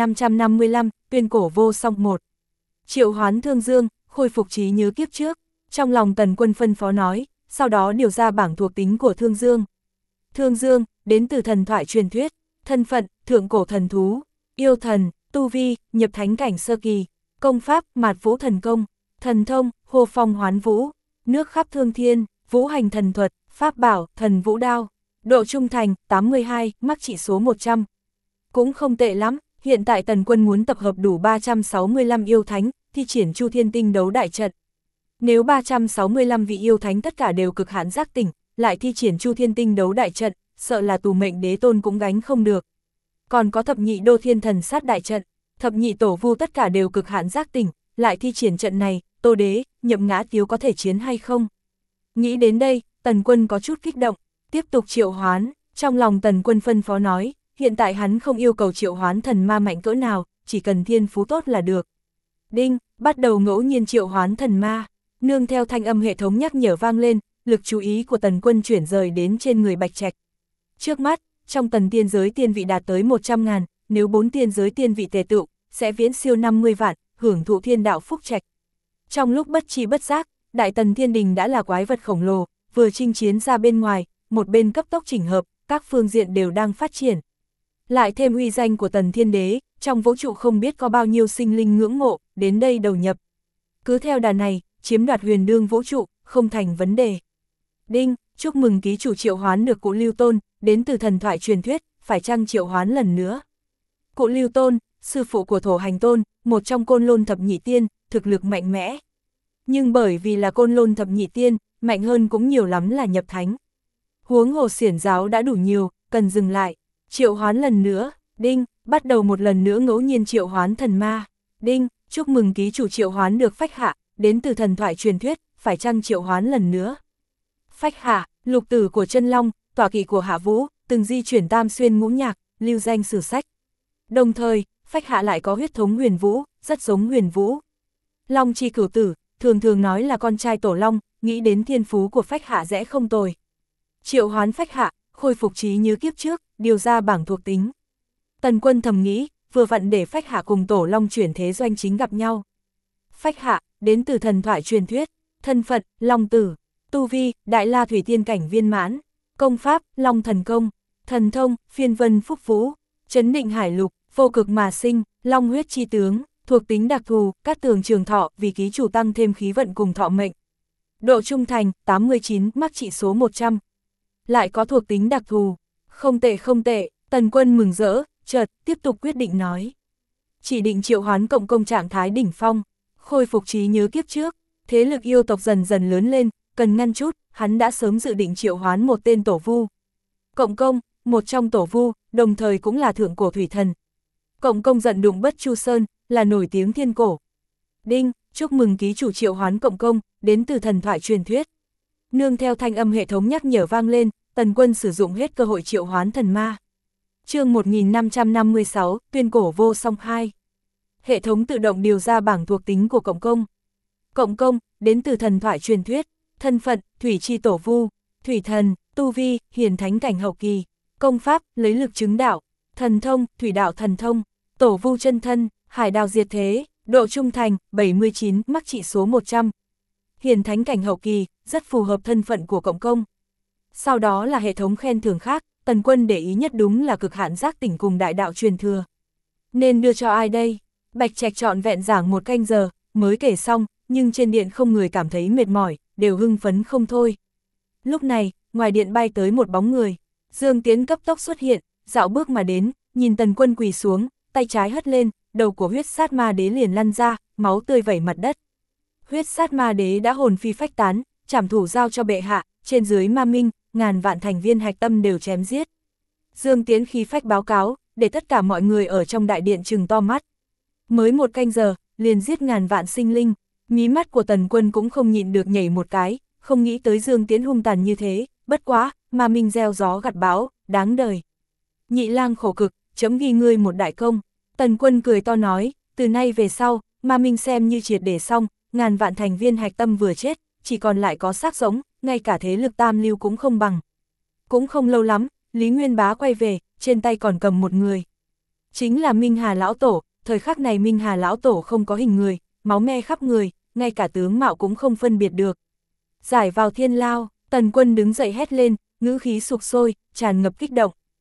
1555, tuyên cổ vô song 1. Triệu hoán Thương Dương, khôi phục trí nhớ kiếp trước. Trong lòng Tần Quân phân phó nói, sau đó điều ra bảng thuộc tính của Thương Dương. Thương Dương, đến từ thần thoại truyền thuyết, thân phận, thượng cổ thần thú, yêu thần, tu vi, nhập thánh cảnh sơ kỳ, công pháp, mạt vũ thần công, thần thông, hô phong hoán vũ, nước khắp thương thiên, vũ hành thần thuật, pháp bảo, thần vũ đao, độ trung thành, 82, mắc trị số 100. Cũng không tệ lắm, hiện tại Tần Quân muốn tập hợp đủ 365 yêu thánh, thi triển Chu Thiên Tinh đấu đại trận. Nếu 365 vị yêu thánh tất cả đều cực hạn giác tỉnh, lại thi triển Chu Thiên Tinh đấu đại trận, sợ là tù mệnh đế tôn cũng gánh không được. Còn có thập nhị đô thiên thần sát đại trận, thập nhị tổ vu tất cả đều cực hạn giác tỉnh, lại thi triển trận này, Tô Đế, Nhậm Ngã Tiếu có thể chiến hay không? Nghĩ đến đây, Tần Quân có chút kích động, tiếp tục triệu hoán, trong lòng Tần Quân phân phó nói, hiện tại hắn không yêu cầu triệu hoán thần ma mạnh cỡ nào, chỉ cần thiên phú tốt là được. Đinh, bắt đầu ngẫu nhiên triệu hoán thần ma, nương theo thanh âm hệ thống nhắc nhở vang lên, lực chú ý của Tần Quân chuyển rời đến trên người Bạch Trạch. Trước mắt, trong tần tiên giới tiên vị đạt tới 100.000, nếu 4 tiên giới tiên vị tề tựu, sẽ viễn siêu 50 vạn, hưởng thụ thiên đạo phúc trạch. Trong lúc bất chi bất giác, Đại Tần Thiên Đình đã là quái vật khổng lồ, vừa chinh chiến ra bên ngoài, một bên cấp tốc chỉnh hợp, các phương diện đều đang phát triển. Lại thêm uy danh của Tần Thiên Đế, trong vũ trụ không biết có bao nhiêu sinh linh ngưỡng mộ, đến đây đầu nhập. Cứ theo đà này, chiếm đoạt huyền đương vũ trụ, không thành vấn đề. Đinh, chúc mừng ký chủ triệu hoán được Cụ Lưu Tôn, đến từ thần thoại truyền thuyết, phải chăng triệu hoán lần nữa. Cụ Lưu Tôn, sư phụ của Thổ Hành Tôn, một trong Côn Lôn thập nhị tiên, thực lực mạnh mẽ. Nhưng bởi vì là Côn Lôn thập nhị tiên, mạnh hơn cũng nhiều lắm là nhập thánh. Huống hồ xiển giáo đã đủ nhiều, cần dừng lại, triệu hoán lần nữa. Đinh, bắt đầu một lần nữa ngẫu nhiên triệu hoán thần ma. Đinh, chúc mừng ký chủ triệu hoán được Phách Hạ, đến từ thần thoại truyền thuyết, phải chăng triệu hoán lần nữa. Phách Hạ, lục tử của Chân Long, tọa kỵ của Hạ Vũ, từng di chuyển tam xuyên ngũ nhạc, lưu danh sử sách. Đồng thời, Phách Hạ lại có huyết thống Huyền Vũ, rất giống Huyền Vũ. Long chi cửu tử, thường thường nói là con trai Tổ Long, nghĩ đến thiên phú của Phách Hạ dễ không tồi. Triệu hoán Phách Hạ, khôi phục trí nhớ kiếp trước, điều ra bảng thuộc tính. Tần Quân thầm nghĩ, vừa vặn để Phách Hạ cùng Tổ Long chuyển thế doanh chính gặp nhau. Phách Hạ, đến từ thần thoại truyền thuyết, thân phận, Long tử, tu vi, Đại La Thủy Tiên cảnh viên mãn, công pháp, Long thần công, thần thông, Phiên Vân Phúc Vũ, Chấn Định Hải Lục, vô cực mà sinh, Long huyết chi tướng, thuộc tính đặc thù, cát tường trường thọ, vì ký chủ tăng thêm khí vận cùng thọ mệnh. Độ trung thành, 89, mắc trị số 100. Lại có thuộc tính đặc thù, không tệ không tệ, Tần Quân mừng rỡ, chợt tiếp tục quyết định nói. Chỉ định triệu hoán cộng công trạng thái đỉnh phong, khôi phục trí nhớ kiếp trước, thế lực yêu tộc dần dần lớn lên, cần ngăn chút, hắn đã sớm dự định triệu hoán một tên tổ vu. Cộng công, một trong tổ vu, đồng thời cũng là thượng cổ thủy thần. Cộng công giận đụng Bất Chu Sơn, là nổi tiếng thiên cổ. Đinh, chúc mừng ký chủ triệu hoán cộng công, đến từ thần thoại truyền thuyết. Nương theo thanh âm hệ thống nhắc nhở vang lên, Tần Quân sử dụng hết cơ hội triệu hoán thần ma. Chương 1556, tuyên cổ vô song 2. Hệ thống tự động điều ra bảng thuộc tính của cộng công. Cộng công, đến từ thần thoại truyền thuyết, thân phận, thủy chi tổ vu, thủy thần, tu vi, hiển thánh cảnh hậu kỳ, công pháp, lấy lực chứng đạo, thần thông, thủy đạo thần thông, tổ vu chân thân, hải đào diệt thế, độ trung thành, 79, mắc trị số 100. Hiển thánh cảnh hậu kỳ, rất phù hợp thân phận của cộng công. Sau đó là hệ thống khen thưởng khác, Tần Quân để ý nhất đúng là cực hạn giác tỉnh cùng đại đạo truyền thừa. Nên đưa cho ai đây? Bạch Trạch trọn vẹn giảng 1 canh giờ, mới kể xong, nhưng trên điện không người cảm thấy mệt mỏi, đều hưng phấn không thôi. Lúc này, ngoài điện bay tới một bóng người, Dương Tiến cấp tốc xuất hiện, dạo bước mà đến, nhìn Tần Quân quỳ xuống, tay trái hất lên, đầu của huyết sát ma đế liền lăn ra, máu tươi vẩy mặt đất. Huyết sát ma đế đã hồn phi phách tán, trảm thủ giao cho bệ hạ, trên dưới ma minh, ngàn vạn thành viên hạch tâm đều chém giết. Dương Tiến khí phách báo cáo, để tất cả mọi người ở trong đại điện trừng to mắt. Mới 1 canh giờ, liền giết ngàn vạn sinh linh, mí mắt của Tần Quân cũng không nhịn được nhảy một cái, không nghĩ tới Dương Tiến hung tàn như thế, bất quá, ma minh gieo gió gặt bão, đáng đời. Nhị lang khổ cực, chấm ghi ngươi một đại công. Tần Quân cười to nói, từ nay về sau, ma minh xem như triệt để xong, ngàn vạn thành viên hạch tâm vừa chết, chỉ còn lại có xác sống, ngay cả thế lực tam lưu cũng không bằng. Cũng không lâu lắm, Lý Nguyên Bá quay về, trên tay còn cầm một người. Chính là Minh Hà Lão Tổ, thời khắc này Minh Hà Lão Tổ không có hình người, máu me khắp người, ngay cả tướng mạo cũng không phân biệt được. Giải vào thiên lao, Tần Quân đứng dậy hét lên, ngữ khí sục sôi, tràn ngập kích động.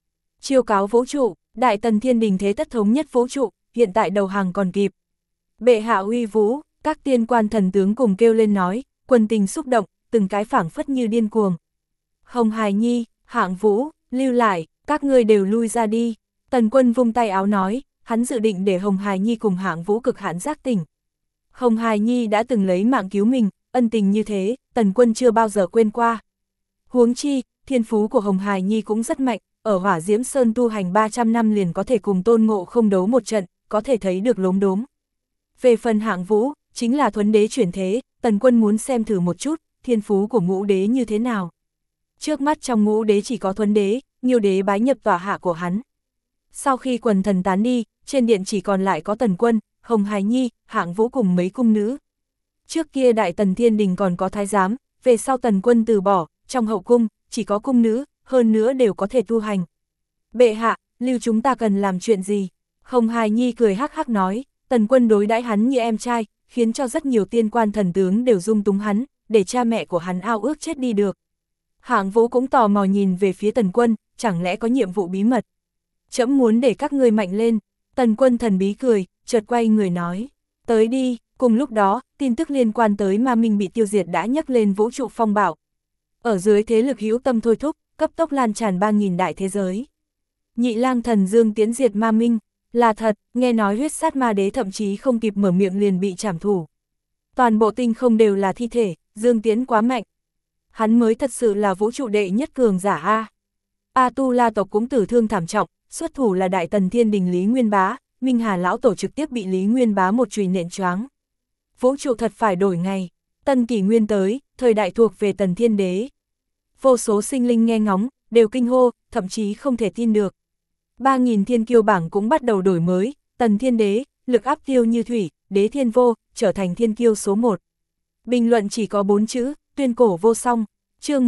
Chiêu cáo vũ trụ, Đại Tần Thiên Đình thế tất thống nhất vũ trụ, hiện tại đầu hàng còn kịp. Bệ hạ uy vũ, các tiên quan thần tướng cùng kêu lên nói, quân tình xúc động, từng cái phảng phất như điên cuồng. Hồng Hải Nhi, Hạng Vũ, lưu lại, các ngươi đều lui ra đi. Tần Quân vung tay áo nói, hắn dự định để Hồng Hải Nhi cùng Hạng Vũ cực hạn giác tỉnh. Hồng Hải Nhi đã từng lấy mạng cứu mình, ân tình như thế, Tần Quân chưa bao giờ quên qua. Huống chi, thiên phú của Hồng Hải Nhi cũng rất mạnh, ở Hỏa Diễm Sơn tu hành 300 năm liền có thể cùng Tôn Ngộ Không đấu một trận, có thể thấy được lốm đốm. Về phần Hạng Vũ, chính là thuấn đế chuyển thế, Tần Quân muốn xem thử một chút, thiên phú của ngũ đế như thế nào. Trước mắt trong ngũ đế chỉ có thuấn đế, Nghiêu đế bái nhập tọa hạ của hắn. Sau khi quần thần tán đi, trên điện chỉ còn lại có Tần Quân, Hồng Hải Nhi, Hạng Vũ cùng mấy cung nữ. Trước kia Đại Tần Thiên Đình còn có thái giám, về sau Tần Quân từ bỏ, trong hậu cung, chỉ có cung nữ, hơn nữa đều có thể tu hành. Bệ hạ, lưu chúng ta cần làm chuyện gì? Hồng Hải Nhi cười hắc hắc nói, Tần Quân đối đãi hắn như em trai, khiến cho rất nhiều tiên quan thần tướng đều dung túng hắn, để cha mẹ của hắn ao ước chết đi được. Hạng Vũ cũng tò mò nhìn về phía Tần Quân, chẳng lẽ có nhiệm vụ bí mật? Trẫm muốn để các ngươi mạnh lên. Tần Quân thần bí cười, chợt quay người nói, tới đi. Cùng lúc đó, tin tức liên quan tới Ma Minh bị tiêu diệt đã nhấc lên vũ trụ phong bạo. Ở dưới thế lực hữu tâm thôi thúc, cấp tốc lan tràn 3.000 đại thế giới. Nhị lang thần Dương Tiễn diệt Ma Minh, là thật, nghe nói huyết sát ma đế thậm chí không kịp mở miệng liền bị trảm thủ. Toàn bộ tinh không đều là thi thể, Dương Tiễn quá mạnh. Hắn mới thật sự là vũ trụ đệ nhất cường giả A. A-tu-la tộc cũng tử thương thảm trọng, xuất thủ là Đại Tần Thiên Đình Lý Nguyên Bá, Minh Hà lão tổ trực tiếp bị Lý Nguyên Bá một chùy nện choáng. Vũ trụ thật phải đổi ngày, Tân kỷ nguyên tới, thời đại thuộc về Tần Thiên Đế. Vô số sinh linh nghe ngóng, đều kinh hô, thậm chí không thể tin được. 3.000 thiên kiêu bảng cũng bắt đầu đổi mới, Tần Thiên Đế, lực áp tiêu như thủy, đế thiên vô, trở thành thiên kiêu số 1. Bình luận chỉ có 4 chữ, tuyên cổ vô song, chương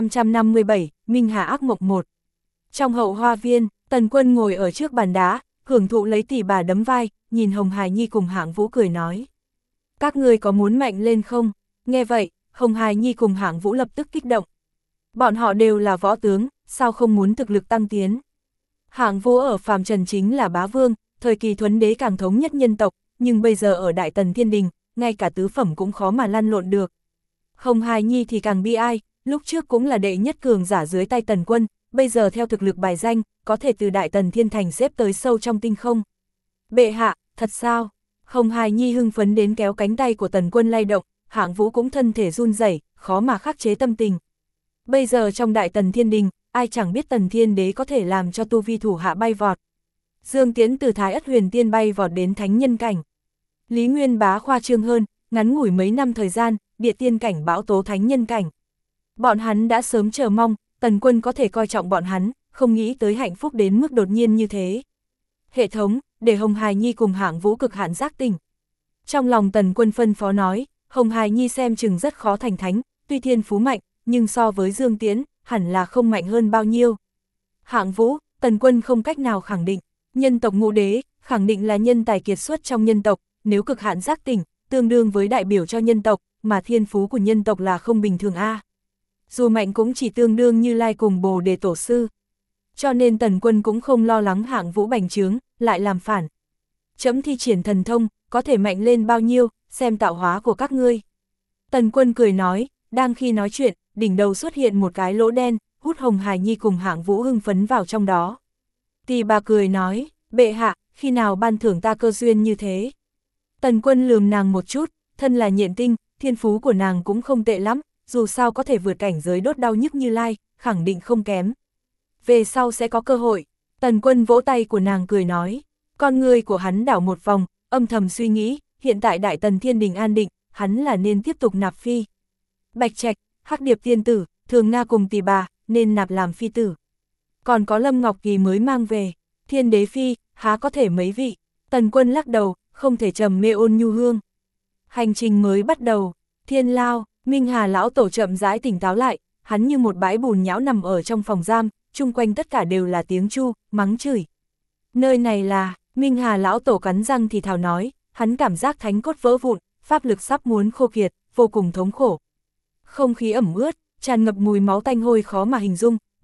1557, Minh Hà ác mộng 1. Trong hậu hoa viên, Tần Quân ngồi ở trước bàn đá, hưởng thụ lấy tỷ bà đấm vai, nhìn Hồng Hải Nhi cùng Hạng Vũ cười nói. Các ngươi có muốn mạnh lên không? Nghe vậy, Hồng Hải Nhi cùng Hạng Vũ lập tức kích động. Bọn họ đều là võ tướng, sao không muốn thực lực tăng tiến? Hạng Vũ ở phàm trần chính là bá vương, thời kỳ thuấn đế càng thống nhất nhân tộc, nhưng bây giờ ở Đại Tần Thiên Đình, ngay cả tứ phẩm cũng khó mà lăn lộn được. Hồng Hải Nhi thì càng bi ai, lúc trước cũng là đệ nhất cường giả dưới tay Tần Quân, bây giờ theo thực lực bài danh, có thể từ Đại Tần Thiên Thành xếp tới sâu trong tinh không. Bệ hạ, thật sao? Hồng Hải Nhi hưng phấn đến kéo cánh tay của Tần Quân lay động, Hạng Vũ cũng thân thể run rẩy, khó mà khắc chế tâm tình. Bây giờ trong Đại Tần Thiên Đình, ai chẳng biết Tần Thiên Đế có thể làm cho tu vi thủ hạ bay vọt. Dương Tiễn từ Thái Ất Huyền Tiên bay vọt đến thánh nhân cảnh. Lý Nguyên Bá khoa trương hơn, ngắn ngủi mấy năm thời gian, địa tiên cảnh bão tố thánh nhân cảnh. Bọn hắn đã sớm chờ mong, Tần Quân có thể coi trọng bọn hắn, không nghĩ tới hạnh phúc đến mức đột nhiên như thế. Hệ thống, để Hồng Hải Nhi cùng Hạng Vũ cực hạn giác tỉnh. Trong lòng Tần Quân phân phó nói, Hồng Hải Nhi xem chừng rất khó thành thánh, tuy thiên phú mạnh, nhưng so với Dương Tiễn, hẳn là không mạnh hơn bao nhiêu. Hạng Vũ, Tần Quân không cách nào khẳng định, nhân tộc ngũ đế, khẳng định là nhân tài kiệt xuất trong nhân tộc, nếu cực hạn giác tỉnh, tương đương với đại biểu cho nhân tộc, mà thiên phú của nhân tộc là không bình thường a. Dù mạnh cũng chỉ tương đương Như Lai cùng Bồ Đề Tổ Sư. Cho nên Tần Quân cũng không lo lắng Hạng Vũ bành trướng, lại làm phản. Chấm thi triển thần thông, có thể mạnh lên bao nhiêu, xem tạo hóa của các ngươi. Tần Quân cười nói, đang khi nói chuyện, đỉnh đầu xuất hiện một cái lỗ đen, hút Hồng Hải Nhi cùng Hạng Vũ hưng phấn vào trong đó. Tỳ bà cười nói, bệ hạ, khi nào ban thưởng ta cơ duyên như thế? Tần Quân lườm nàng một chút, thân là nhện tinh, thiên phú của nàng cũng không tệ lắm, dù sao có thể vượt cảnh giới đốt đau nhức Như Lai, khẳng định không kém. Về sau sẽ có cơ hội. Tần Quân vỗ tay của nàng cười nói. Con người của hắn đảo một vòng, âm thầm suy nghĩ, hiện tại Đại Tần Thiên Đình an định, hắn là nên tiếp tục nạp phi. Bạch Trạch, Hắc Điệp Tiên Tử, Thường Nga cùng Tỷ Bà, nên nạp làm phi tử. Còn có Lâm Ngọc Kỳ mới mang về, Thiên Đế Phi, há có thể mấy vị. Tần Quân lắc đầu, không thể trầm mê ôn nhu hương. Hành trình mới bắt đầu, Thiên Lao, Minh Hà lão tổ chậm rãi tỉnh táo lại, hắn như một bãi bùn nhão nằm ở trong phòng giam, chung quanh tất cả đều là tiếng chu, mắng chửi. Nơi này là, Minh Hà lão tổ cắn răng thì thào nói, hắn cảm giác thánh cốt vỡ vụn, pháp lực sắp muốn khô kiệt, vô cùng thống khổ. Không khí ẩm ướt, tràn ngập mùi máu tanh hôi khó mà hình dung,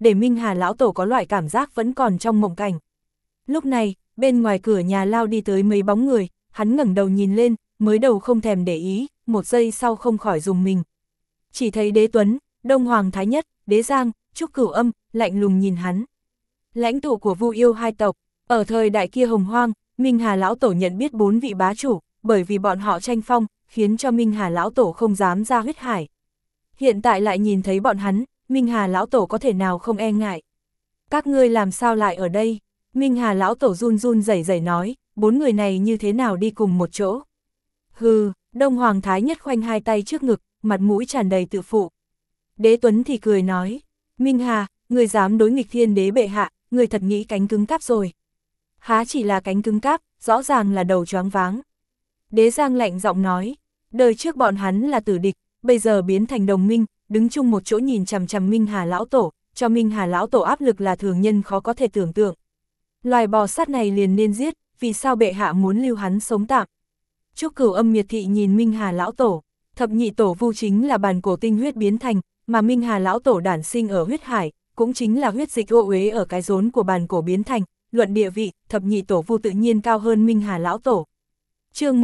để Minh Hà lão tổ có loại cảm giác vẫn còn trong mộng cảnh. Lúc này, bên ngoài cửa nhà lao đi tới mấy bóng người, hắn ngẩng đầu nhìn lên, mới đầu không thèm để ý, một giây sau không khỏi rùng mình. Chỉ thấy Đế Tuấn, Đông Hoàng Thái Nhất, Đế Giang, Trúc Cửu Âm, lạnh lùng nhìn hắn. Lãnh tụ của Vu Yêu hai tộc, ở thời đại kia hồng hoang, Minh Hà lão tổ nhận biết 4 vị bá chủ, bởi vì bọn họ tranh phong, khiến cho Minh Hà lão tổ không dám ra huyết hải. Hiện tại lại nhìn thấy bọn hắn, Minh Hà lão tổ có thể nào không e ngại. Các ngươi làm sao lại ở đây? Minh Hà lão tổ run run rẩy rẩy nói, 4 người này như thế nào đi cùng một chỗ? Hừ, Đông Hoàng Thái Nhất khoanh hai tay trước ngực, mặt mũi tràn đầy tự phụ. Đế Tuấn thì cười nói, Minh Hà, người dám đối nghịch Thiên Đế bệ hạ, người thật nghĩ cánh cứng cáp rồi. Há chỉ là cánh cứng cáp, rõ ràng là đầu choáng váng. Đế Giang lạnh giọng nói, đời trước bọn hắn là tử địch, bây giờ biến thành đồng minh, đứng chung một chỗ nhìn chằm chằm Minh Hà lão tổ, cho Minh Hà lão tổ áp lực là thường nhân khó có thể tưởng tượng. Loài bò sát này liền nên giết, vì sao bệ hạ muốn lưu hắn sống tạm? Trúc Cửu Âm miệt thị nhìn Minh Hà lão tổ, thập nhị tổ Vu chính là bàn cổ tinh huyết biến thành, mà Minh Hà lão tổ đản sinh ở huyết hải, cũng chính là huyết dịch ô uế ở cái rốn của bàn cổ biến thành, luận địa vị, thập nhị tổ Vu tự nhiên cao hơn Minh Hà lão tổ. Chương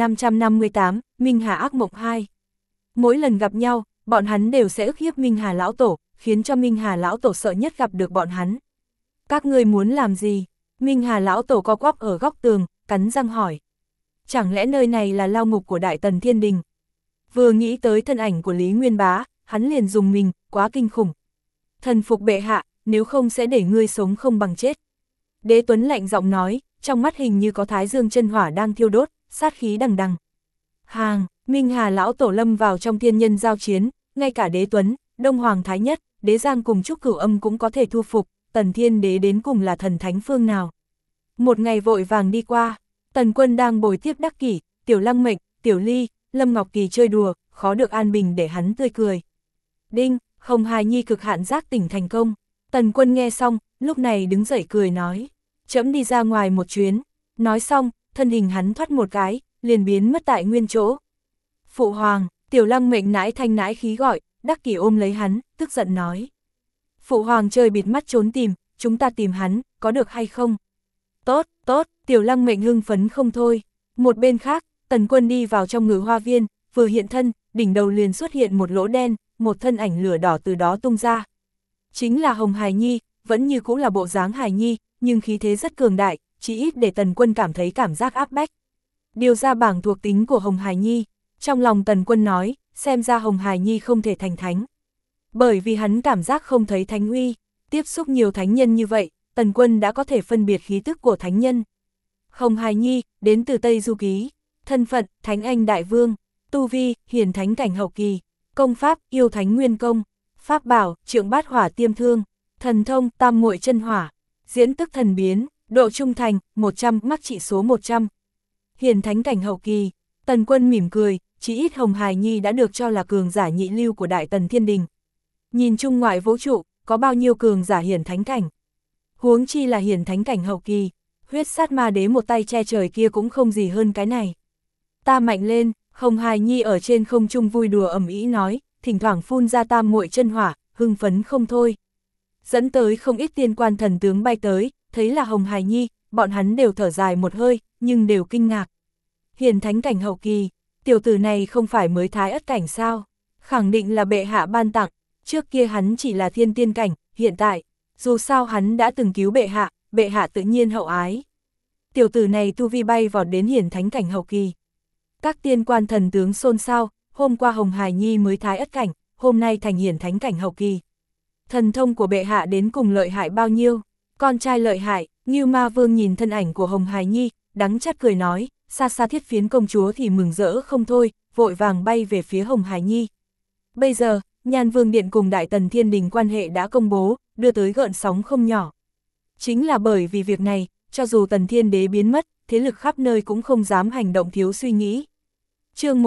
1558, Minh Hà ác mộng 2. Mỗi lần gặp nhau, bọn hắn đều sẽ ức hiếp Minh Hà lão tổ, khiến cho Minh Hà lão tổ sợ nhất gặp được bọn hắn. Các ngươi muốn làm gì? Minh Hà lão tổ co quắp ở góc tường, cắn răng hỏi. Chẳng lẽ nơi này là lao ngục của Đại Tần Thiên Đình? Vừa nghĩ tới thân ảnh của Lý Nguyên Bá, hắn liền dùng mình, quá kinh khủng. Thần phục bệ hạ, nếu không sẽ để ngươi sống không bằng chết. Đế Tuấn lạnh giọng nói, trong mắt hình như có thái dương chân hỏa đang thiêu đốt, sát khí đằng đằng. Hàng, Minh Hà lão tổ lâm vào trong thiên nhân giao chiến, ngay cả Đế Tuấn, Đông Hoàng Thái Nhất, Đế Giang cùng Trúc Cửu Âm cũng có thể thu phục, Tần Thiên Đế đến cùng là thần thánh phương nào. Một ngày vội vàng đi qua, Tần Quân đang bồi tiếp Đắc Kỷ, Tiểu Lăng Mệnh, Tiểu Ly, Lâm Ngọc Kỳ chơi đùa, khó được an bình để hắn tươi cười. Đinh, Hồng Hài Nhi cực hạn giác tỉnh thành công. Tần Quân nghe xong, lúc này đứng dậy cười nói, trẫm đi ra ngoài một chuyến. Nói xong, thân hình hắn thoát một cái, liền biến mất tại nguyên chỗ. Phụ hoàng, Tiểu Lăng Mệnh nãi thanh nãi khí gọi, Đắc Kỷ ôm lấy hắn, tức giận nói. Phụ hoàng chơi bịt mắt trốn tìm, chúng ta tìm hắn, có được hay không? Tốt, tốt, Tiểu Lăng Mệnh hưng phấn không thôi. Một bên khác, Tần Quân đi vào trong Ngự Hoa Viên, vừa hiện thân, đỉnh đầu liền xuất hiện một lỗ đen, một thân ảnh lửa đỏ từ đó tung ra. Chính là Hồng Hài Nhi, vẫn như cũ là bộ dáng Hài Nhi, nhưng khí thế rất cường đại, chỉ ít để Tần Quân cảm thấy cảm giác áp bách. Điều ra bảng thuộc tính của Hồng Hài Nhi, trong lòng Tần Quân nói, xem ra Hồng Hài Nhi không thể thành thánh. Bởi vì hắn cảm giác không thấy thánh uy, tiếp xúc nhiều thánh nhân như vậy, Tần Quân đã có thể phân biệt khí tức của thánh nhân. Hồng Hài Nhi, đến từ Tây Du Ký, thân phận, Thánh Anh Đại Vương, tu vi, hiển thánh cảnh hậu kỳ, công pháp, yêu thánh nguyên công, pháp bảo, trượng bát hỏa tiêm thương, thần thông, tam muội chân hỏa, diễn tức thần biến, độ trung thành, 100, mắc trị số 100. Hiển thánh cảnh hậu kỳ, Tần Quân mỉm cười, chỉ ít Hồng Hài Nhi đã được cho là cường giả nhị lưu của Đại Tần Thiên Đình. Nhìn chung ngoại vũ trụ, có bao nhiêu cường giả hiển thánh cảnh? Huống chi là hiển thánh cảnh hậu kỳ, huyết sát ma đế một tay che trời kia cũng không gì hơn cái này. Ta mạnh lên, Hồng Hài Nhi ở trên không trung vui đùa ầm ĩ nói, thỉnh thoảng phun ra tam muội chân hỏa, hưng phấn không thôi. Dẫn tới không ít tiên quan thần tướng bay tới, thấy là Hồng Hài Nhi, bọn hắn đều thở dài một hơi, nhưng đều kinh ngạc. Hiển thánh cảnh hậu kỳ, tiểu tử này không phải mới thái ất cảnh sao? Khẳng định là bệ hạ ban tặng, trước kia hắn chỉ là thiên tiên cảnh, hiện tại, dù sao hắn đã từng cứu bệ hạ tự nhiên hậu ái. Tiểu tử này tu vi bay vọt đến hiển thánh cảnh hậu kỳ. Các tiên quan thần tướng xôn xao, hôm qua Hồng Hài Nhi mới thái ất cảnh, hôm nay thành hiển thánh cảnh hậu kỳ. Thần thông của bệ hạ đến cùng lợi hại bao nhiêu? Con trai lợi hại, Ngưu Ma Vương nhìn thân ảnh của Hồng Hài Nhi, đắng chát cười nói, xa xa Thiết Phiến công chúa thì mừng rỡ không thôi, vội vàng bay về phía Hồng Hài Nhi. Bây giờ, Nhan Vương Điện cùng Đại Tần Thiên Đình quan hệ đã công bố, đưa tới gợn sóng không nhỏ. Chính là bởi vì việc này, cho dù Tần Thiên Đế biến mất, thế lực khắp nơi cũng không dám hành động thiếu suy nghĩ. Chương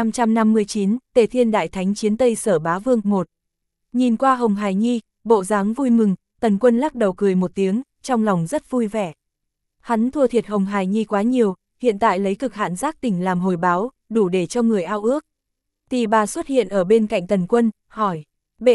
1559, Tề Thiên Đại Thánh chiến Tây Sở Bá Vương 1. Nhìn qua Hồng Hài Nhi, bộ dáng vui mừng, Tần Quân lắc đầu cười một tiếng, trong lòng rất vui vẻ. Hắn thua thiệt Hồng Hài Nhi quá nhiều, hiện tại lấy cực hạn giác tỉnh làm hồi báo, đủ để cho người ao ước. Tỳ bà xuất hiện ở bên cạnh Tần Quân, hỏi, bệ hạ,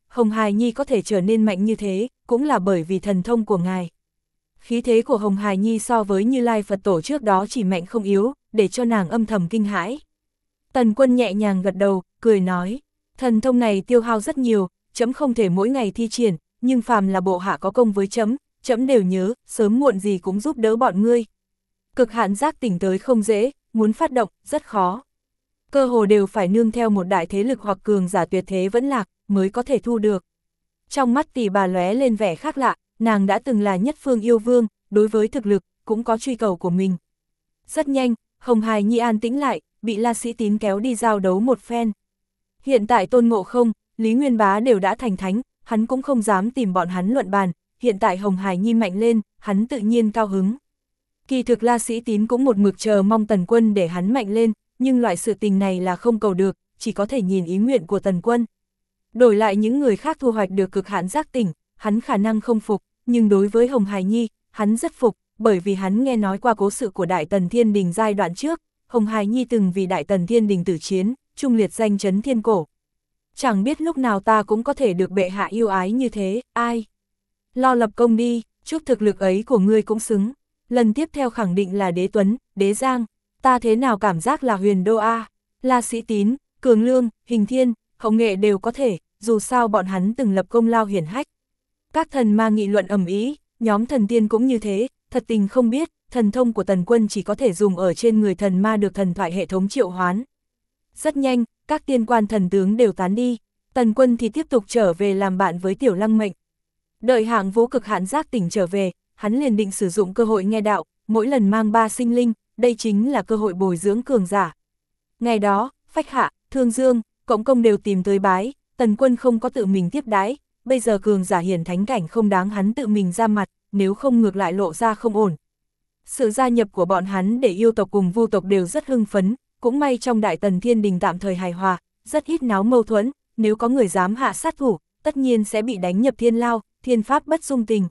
Hồng Hài Nhi có thể trở nên mạnh như thế, cũng là bởi vì thần thông của ngài. Khí thế của Hồng Hài Nhi so với Như Lai Phật Tổ trước đó chỉ mạnh không yếu, để cho nàng âm thầm kinh hãi. Tần Quân nhẹ nhàng gật đầu, cười nói, thần thông này tiêu hao rất nhiều, chấm không thể mỗi ngày thi triển, nhưng phàm là bộ hạ có công với chấm đều nhớ, sớm muộn gì cũng giúp đỡ bọn ngươi. Cực hạn giác tỉnh tới không dễ, muốn phát động, rất khó. Cơ hồ đều phải nương theo một đại thế lực hoặc cường giả tuyệt thế vẫn lạc, mới có thể thu được. Trong mắt Tỷ bà lóe lên vẻ khác lạ, nàng đã từng là nhất phương yêu vương, đối với thực lực, cũng có truy cầu của mình. Rất nhanh, Hồng Hài Nhi an tĩnh lại, bị La Sĩ Tín kéo đi giao đấu một phen. Hiện tại Tôn Ngộ Không, Lý Nguyên Bá đều đã thành thánh, hắn cũng không dám tìm bọn hắn luận bàn, hiện tại Hồng Hài Nhi mạnh lên, hắn tự nhiên cao hứng. Kỳ thực La Sĩ Tín cũng một mực chờ mong Tần Quân để hắn mạnh lên, nhưng loại sự tình này là không cầu được, chỉ có thể nhìn ý nguyện của Tần Quân. Đổi lại những người khác thu hoạch được cực hạn giác tỉnh, hắn khả năng không phục, nhưng đối với Hồng Hài Nhi, hắn rất phục, bởi vì hắn nghe nói qua cố sự của Đại Tần Thiên Đình giai đoạn trước, Hồng Hài Nhi từng vì Đại Tần Thiên Đình tử chiến, trung liệt danh chấn thiên cổ. Chẳng biết lúc nào ta cũng có thể được bệ hạ yêu ái như thế, ai? Lo lập công đi, chút thực lực ấy của ngươi cũng xứng. Lần tiếp theo khẳng định là Đế Tuấn, Đế Giang, ta thế nào cảm giác là Huyền Đô A, La Sĩ Tín, Cường Lương, Hình Thiên, Hậu Nghệ đều có thể, dù sao bọn hắn từng lập công lao hiển hách. Các thần ma nghị luận ầm ĩ, nhóm thần tiên cũng như thế, thật tình không biết, thần thông của Tần Quân chỉ có thể dùng ở trên người thần ma được thần thoại hệ thống triệu hoán. Rất nhanh, các tiên quan thần tướng đều tán đi, Tần Quân thì tiếp tục trở về làm bạn với Tiểu Lăng Mệnh. Đợi Hạng Vũ cực hạn giác tỉnh trở về, hắn liền định sử dụng cơ hội nghe đạo, mỗi lần mang 3 sinh linh, đây chính là cơ hội bồi dưỡng cường giả. Ngày đó, Phách Hạ, Thương Dương, Cộng Công đều tìm tới bái, Tần Quân không có tự mình tiếp đái, bây giờ cường giả hiển thánh cảnh không đáng hắn tự mình ra mặt, nếu không ngược lại lộ ra không ổn. Sự gia nhập của bọn hắn để yêu tộc cùng vu tộc đều rất hưng phấn, cũng may trong Đại Tần Thiên Đình tạm thời hài hòa, rất ít náo mâu thuẫn, nếu có người dám hạ sát thủ, tất nhiên sẽ bị đánh nhập thiên lao, thiên pháp bất dung tình.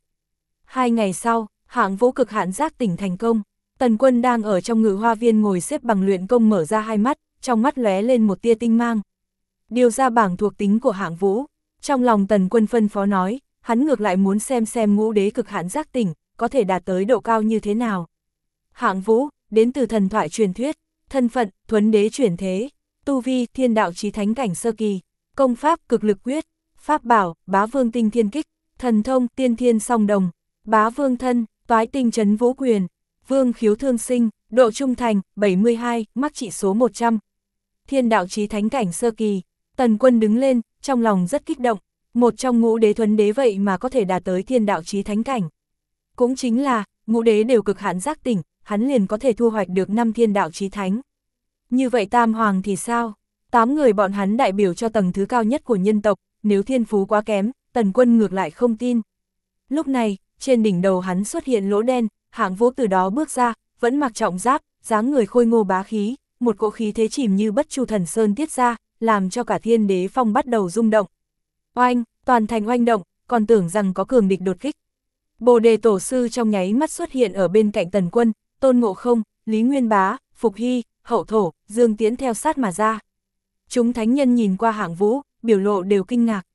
2 ngày sau, Hạng Vũ cực hạn giác tỉnh thành công, Tần Quân đang ở trong Ngự Hoa Viên ngồi xếp bằng luyện công mở ra hai mắt, trong mắt lóe lên một tia tinh mang. Điều ra bảng thuộc tính của Hạng Vũ, trong lòng Tần Quân phân phó nói, hắn ngược lại muốn xem ngũ đế cực hạn giác tỉnh, có thể đạt tới độ cao như thế nào. Hạng Vũ, đến từ thần thoại truyền thuyết, thân phận, thuấn đế chuyển thế, tu vi, thiên đạo chí thánh cảnh sơ kỳ, công pháp, cực lực quyết, pháp bảo, bá vương tinh thiên kích, thần thông, tiên thiên song đồng, bá vương thân, toái tinh trấn vũ quyền, vương khiếu thương sinh, độ trung thành, 72, mắc trị số 100. Thiên đạo chí thánh cảnh sơ kỳ, Tần Quân đứng lên, trong lòng rất kích động, một trong ngũ đế thuấn đế vậy mà có thể đạt tới thiên đạo chí thánh cảnh. Cũng chính là, ngũ đế đều cực hạn giác tỉnh, hắn liền có thể thu hoạch được 5 thiên đạo chí thánh. Như vậy tam hoàng thì sao? 8 người bọn hắn đại biểu cho tầng thứ cao nhất của nhân tộc, nếu thiên phú quá kém, Tần Quân ngược lại không tin. Lúc này, trên đỉnh đầu hắn xuất hiện lỗ đen, Hạng Vũ từ đó bước ra, vẫn mặc trọng giáp, dáng người khôi ngô bá khí, một cỗ khí thế chìm như Bất Chu Thần Sơn tiết ra, làm cho cả Thiên Đế Phong bắt đầu rung động. Oanh, toàn thành oanh động, còn tưởng rằng có cường địch đột kích. Bồ Đề Tổ Sư trong nháy mắt xuất hiện ở bên cạnh Tần Quân, Tôn Ngộ Không, Lý Nguyên Bá, Phục Hy, Hậu Thổ, Dương Tiễn theo sát mà ra. Chúng thánh nhân nhìn qua Hạng Vũ, biểu lộ đều kinh ngạc.